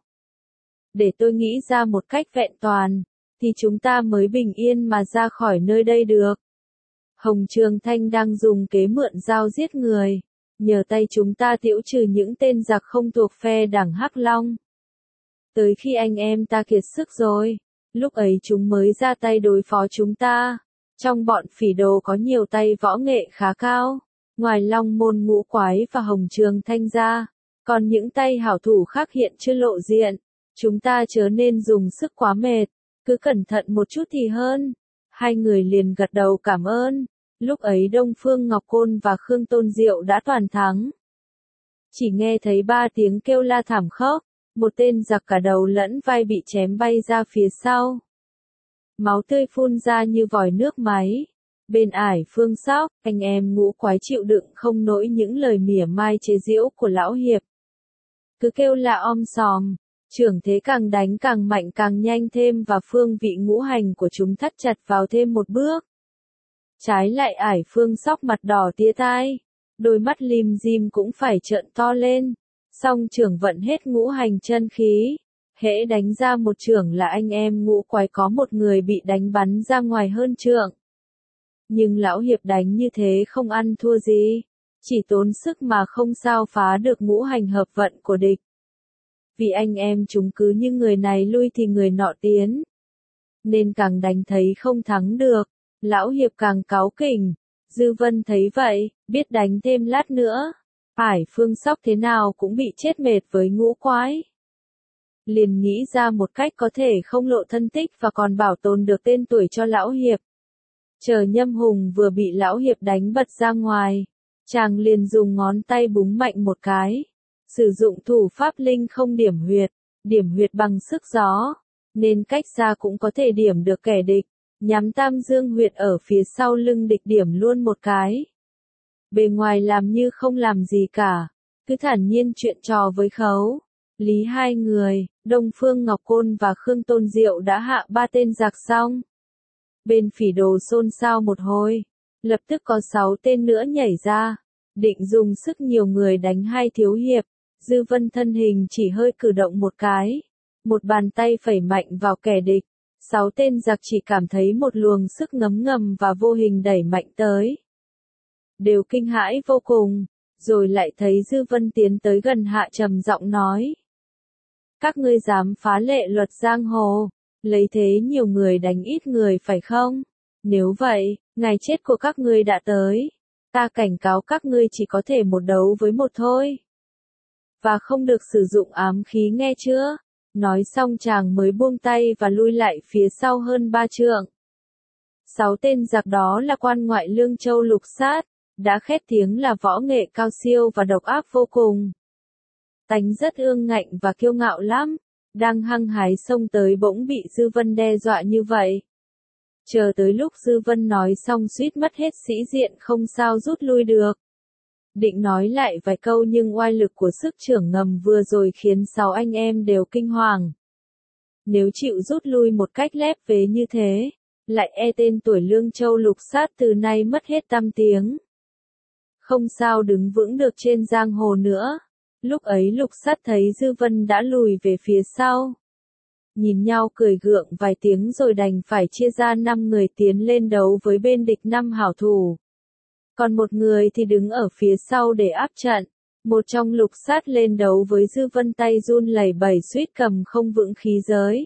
Speaker 1: Để tôi nghĩ ra một cách vẹn toàn. Thì chúng ta mới bình yên mà ra khỏi nơi đây được. Hồng Trường Thanh đang dùng kế mượn dao giết người. Nhờ tay chúng ta tiễu trừ những tên giặc không thuộc phe đảng Hắc Long. Tới khi anh em ta kiệt sức rồi. Lúc ấy chúng mới ra tay đối phó chúng ta. Trong bọn phỉ đồ có nhiều tay võ nghệ khá cao. Ngoài Long Môn Ngũ Quái và Hồng Trường Thanh ra. Còn những tay hảo thủ khác hiện chưa lộ diện. Chúng ta chớ nên dùng sức quá mệt. Cứ cẩn thận một chút thì hơn. 2 người liền gật đầu cảm ơn. Lúc ấy Đông Phương Ngọc Côn và Khương Tôn Diệu đã toàn thắng. Chỉ nghe thấy 3 tiếng kêu la thảm khốc. Một tên giặc cả đầu lẫn vai bị chém bay ra phía sau. máu tươi phun ra như vòi nước máy. Bên ải Phương Sóc, anh em ngũ quái chịu đựng không nổi những lời mỉa mai chế giễu của lão hiệp. Cứ kêu là om sòm, trưởng thế càng đánh càng mạnh càng nhanh thêm và phương vị ngũ hành của chúng thắt chặt vào thêm một bước. Trái lại ải Phương Sóc mặt đỏ tía tai, đôi mắt lim dim cũng phải trợn to lên, song trưởng vận hết ngũ hành chân khí. Hễ đánh ra một chưởng là anh em ngũ quái có một người bị đánh bắn ra ngoài hơn trượng. Nhưng lão hiệp đánh như thế không ăn thua gì, chỉ tốn sức mà không sao phá được ngũ hành hợp vận của địch. Vì anh em chúng cứ như người này lui thì người nọ tiến, nên càng đánh thấy không thắng được, lão hiệp càng cáu kỉnh. Dư Vân thấy vậy, biết đánh thêm lát nữa, ải Phương Sóc thế nào cũng bị chết mệt với ngũ quái. Liền nghĩ ra một cách có thể không lộ thân tích và còn bảo tồn được tên tuổi cho lão hiệp. Chờ Nhâm Hùng vừa bị lão hiệp đánh bật ra ngoài, chàng liền dùng ngón tay búng mạnh một cái, sử dụng thủ pháp linh không điểm huyệt bằng sức gió, nên cách xa cũng có thể điểm được kẻ địch, nhắm tam dương huyệt ở phía sau lưng địch điểm luôn một cái. Bề ngoài làm như không làm gì cả, cứ thản nhiên chuyện trò với Khấu, Lý hai người, Đông Phương Ngọc Côn và Khương Tôn Diệu đã hạ 3 tên giặc xong. Bên Phỉ Đồ xôn xao một hồi, lập tức có 6 tên nữa nhảy ra, định dùng sức nhiều người đánh hai thiếu hiệp. Dư Vân thân hình chỉ hơi cử động một cái, một bàn tay phẩy mạnh vào kẻ địch. 6 tên giặc chỉ cảm thấy một luồng sức ngấm ngầm và vô hình đẩy mạnh tới. Đều kinh hãi vô cùng, rồi lại thấy Dư Vân tiến tới gần hạ trầm giọng nói. Các ngươi dám phá lệ luật giang hồ, lấy thế nhiều người đánh ít người phải không? Nếu vậy, ngày chết của các ngươi đã tới. Ta cảnh cáo các ngươi chỉ có thể một đấu với một thôi. Và không được sử dụng ám khí nghe chưa? Nói xong chàng mới buông tay và lui lại phía sau hơn 3 trượng. 6 tên giặc đó là quan ngoại Lương Châu Lục Sát, đã khét tiếng là võ nghệ cao siêu và độc ác vô cùng. Tánh rất ương ngạnh và kiêu ngạo lắm, đang hăng hái xông tới bỗng bị Dư Vân đe dọa như vậy. Chờ tới lúc Dư Vân nói xong suýt mất hết sĩ diện không sao rút lui được. Định nói lại vài câu nhưng oai lực của sức trưởng ngầm vừa rồi khiến 6 anh em đều kinh hoàng. Nếu chịu rút lui một cách lép vế như thế, lại e tên tuổi Lương Châu Lục Sát từ nay mất hết tăm tiếng. Không sao đứng vững được trên giang hồ nữa. Lúc ấy Lục Sát thấy Dư Vân đã lùi về phía sau. Nhìn nhau cười gượng vài tiếng rồi đành phải chia ra 5 người tiến lên đấu với bên địch 5 hảo thủ. Còn một người thì đứng ở phía sau để áp trận. Một trong Lục Sát lên đấu với Dư Vân tay run lẩy bẩy suýt cầm không vững khí giới.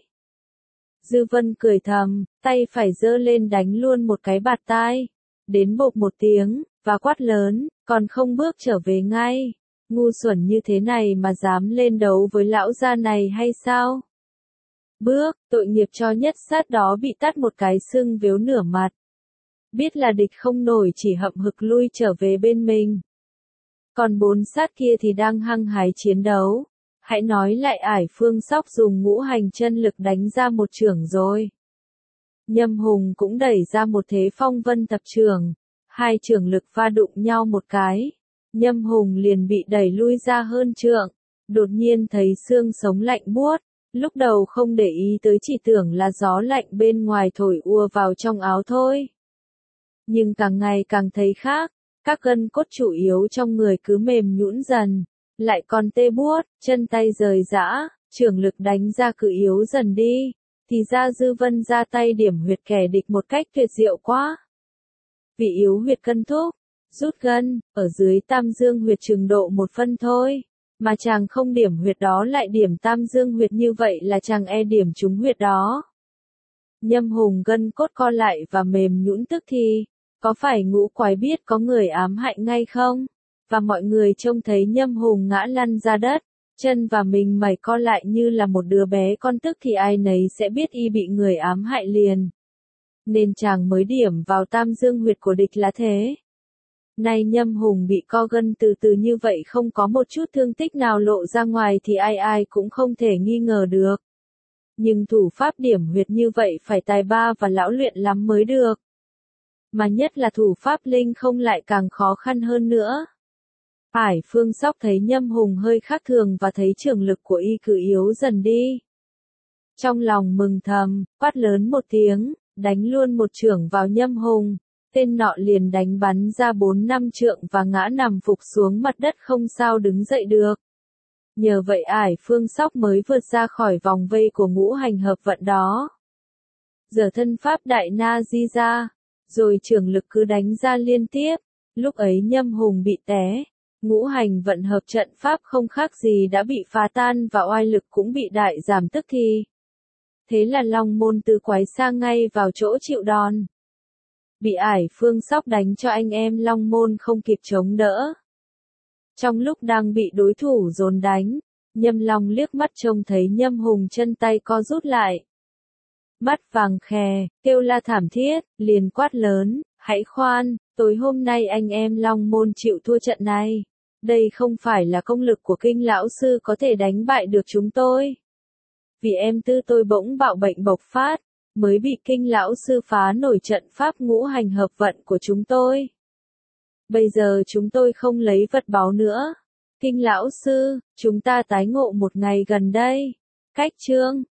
Speaker 1: Dư Vân cười thầm, tay phải giơ lên đánh luôn một cái bạt tai. Đến bộp một tiếng, và quát lớn, còn không bước trở về ngay. Ngu xuẩn như thế này mà dám lên đấu với lão gia này hay sao? Bước, tội nghiệp cho nhất sát đó bị tát một cái sưng vếu nửa mặt. Biết là địch không nổi chỉ hậm hực lui trở về bên mình. Còn 4 sát kia thì đang hăng hái chiến đấu. Hãy nói lại ải Phương Sóc dùng ngũ hành chân lực đánh ra một chưởng rồi. Nhâm Hùng cũng đẩy ra một thế phong vân thập chưởng. Hai chưởng lực va đụng nhau một cái. Nhâm Hùng liền bị đẩy lui ra hơn trượng. Đột nhiên thấy xương sống lạnh buốt. Lúc đầu không để ý tới chỉ tưởng là gió lạnh bên ngoài thổi ùa vào trong áo thôi. Nhưng càng ngày càng thấy khác, các gân cốt chủ yếu trong người cứ mềm nhũn dần, lại còn tê buốt, chân tay rời rã, chưởng lực đánh ra cứ yếu dần đi, thì ra Dư Vân ra tay điểm huyệt kẻ địch một cách tuyệt diệu quá. Vì yếu huyệt cân thúc, rút gân, ở dưới tam dương huyệt chừng độ 1 phân thôi, mà chàng không điểm huyệt đó lại điểm tam dương huyệt như vậy là chàng e điểm trúng huyệt đó. Nhâm Hùng gân cốt co lại và mềm nhũn tức thì, có phải ngũ quái biết có người ám hại ngay không? Và mọi người trông thấy Nhâm Hùng ngã lăn ra đất, chân và mình mẩy co lại như là một đứa bé con tức thì ai nấy sẽ biết y bị người ám hại liền. Nên chàng mới điểm vào tam dương huyệt của địch là thế. Nay Nhâm Hùng bị co gân từ từ như vậy không có một chút thương tích nào lộ ra ngoài thì ai ai cũng không thể nghi ngờ được. Nhưng thủ pháp điểm huyệt như vậy phải tài ba và lão luyện lắm mới được. Mà nhất là thủ pháp linh không lại càng khó khăn hơn nữa. Hải Phương Sóc thấy Nhâm Hùng hơi khác thường và thấy trường lực của y cứ yếu dần đi. Trong lòng mừng thầm, quát lớn một tiếng, đánh luôn một chưởng vào Nhâm Hùng. Tên nọ liền đánh bắn ra 4-5 trượng và ngã nằm phục xuống mặt đất không sao đứng dậy được. Nhờ vậy Ải Phương Sóc mới vượt ra khỏi vòng vây của ngũ hành hợp vận đó. Giờ thân pháp đại na di ra, rồi trường lực cứ đánh ra liên tiếp, lúc ấy Nhâm Hùng bị té. Ngũ hành vận hợp trận pháp không khác gì đã bị phá tan và oai lực cũng bị đại giảm tức thì. Thế là Long Môn Tứ quái sang ngay vào chỗ chịu đòn. Bị Ải Phương Sóc đánh cho anh em Long Môn không kịp chống đỡ. Trong lúc đang bị đối thủ dồn đánh, Nhâm Long liếc mắt trông thấy Nhâm Hùng chân tay co rút lại. Mắt vàng khè, kêu la thảm thiết, liền quát lớn, hãy khoan, tối hôm nay anh em Long Môn chịu thua trận này. Đây không phải là công lực của Kinh lão sư có thể đánh bại được chúng tôi. Vì em Tư tôi bỗng bạo bệnh bộc phát, mới bị Kinh lão sư phá nổi trận pháp ngũ hành hợp vận của chúng tôi. Bây giờ chúng tôi không lấy vật báu nữa. Kinh lão sư, chúng ta tái ngộ một ngày gần đây. Cách chương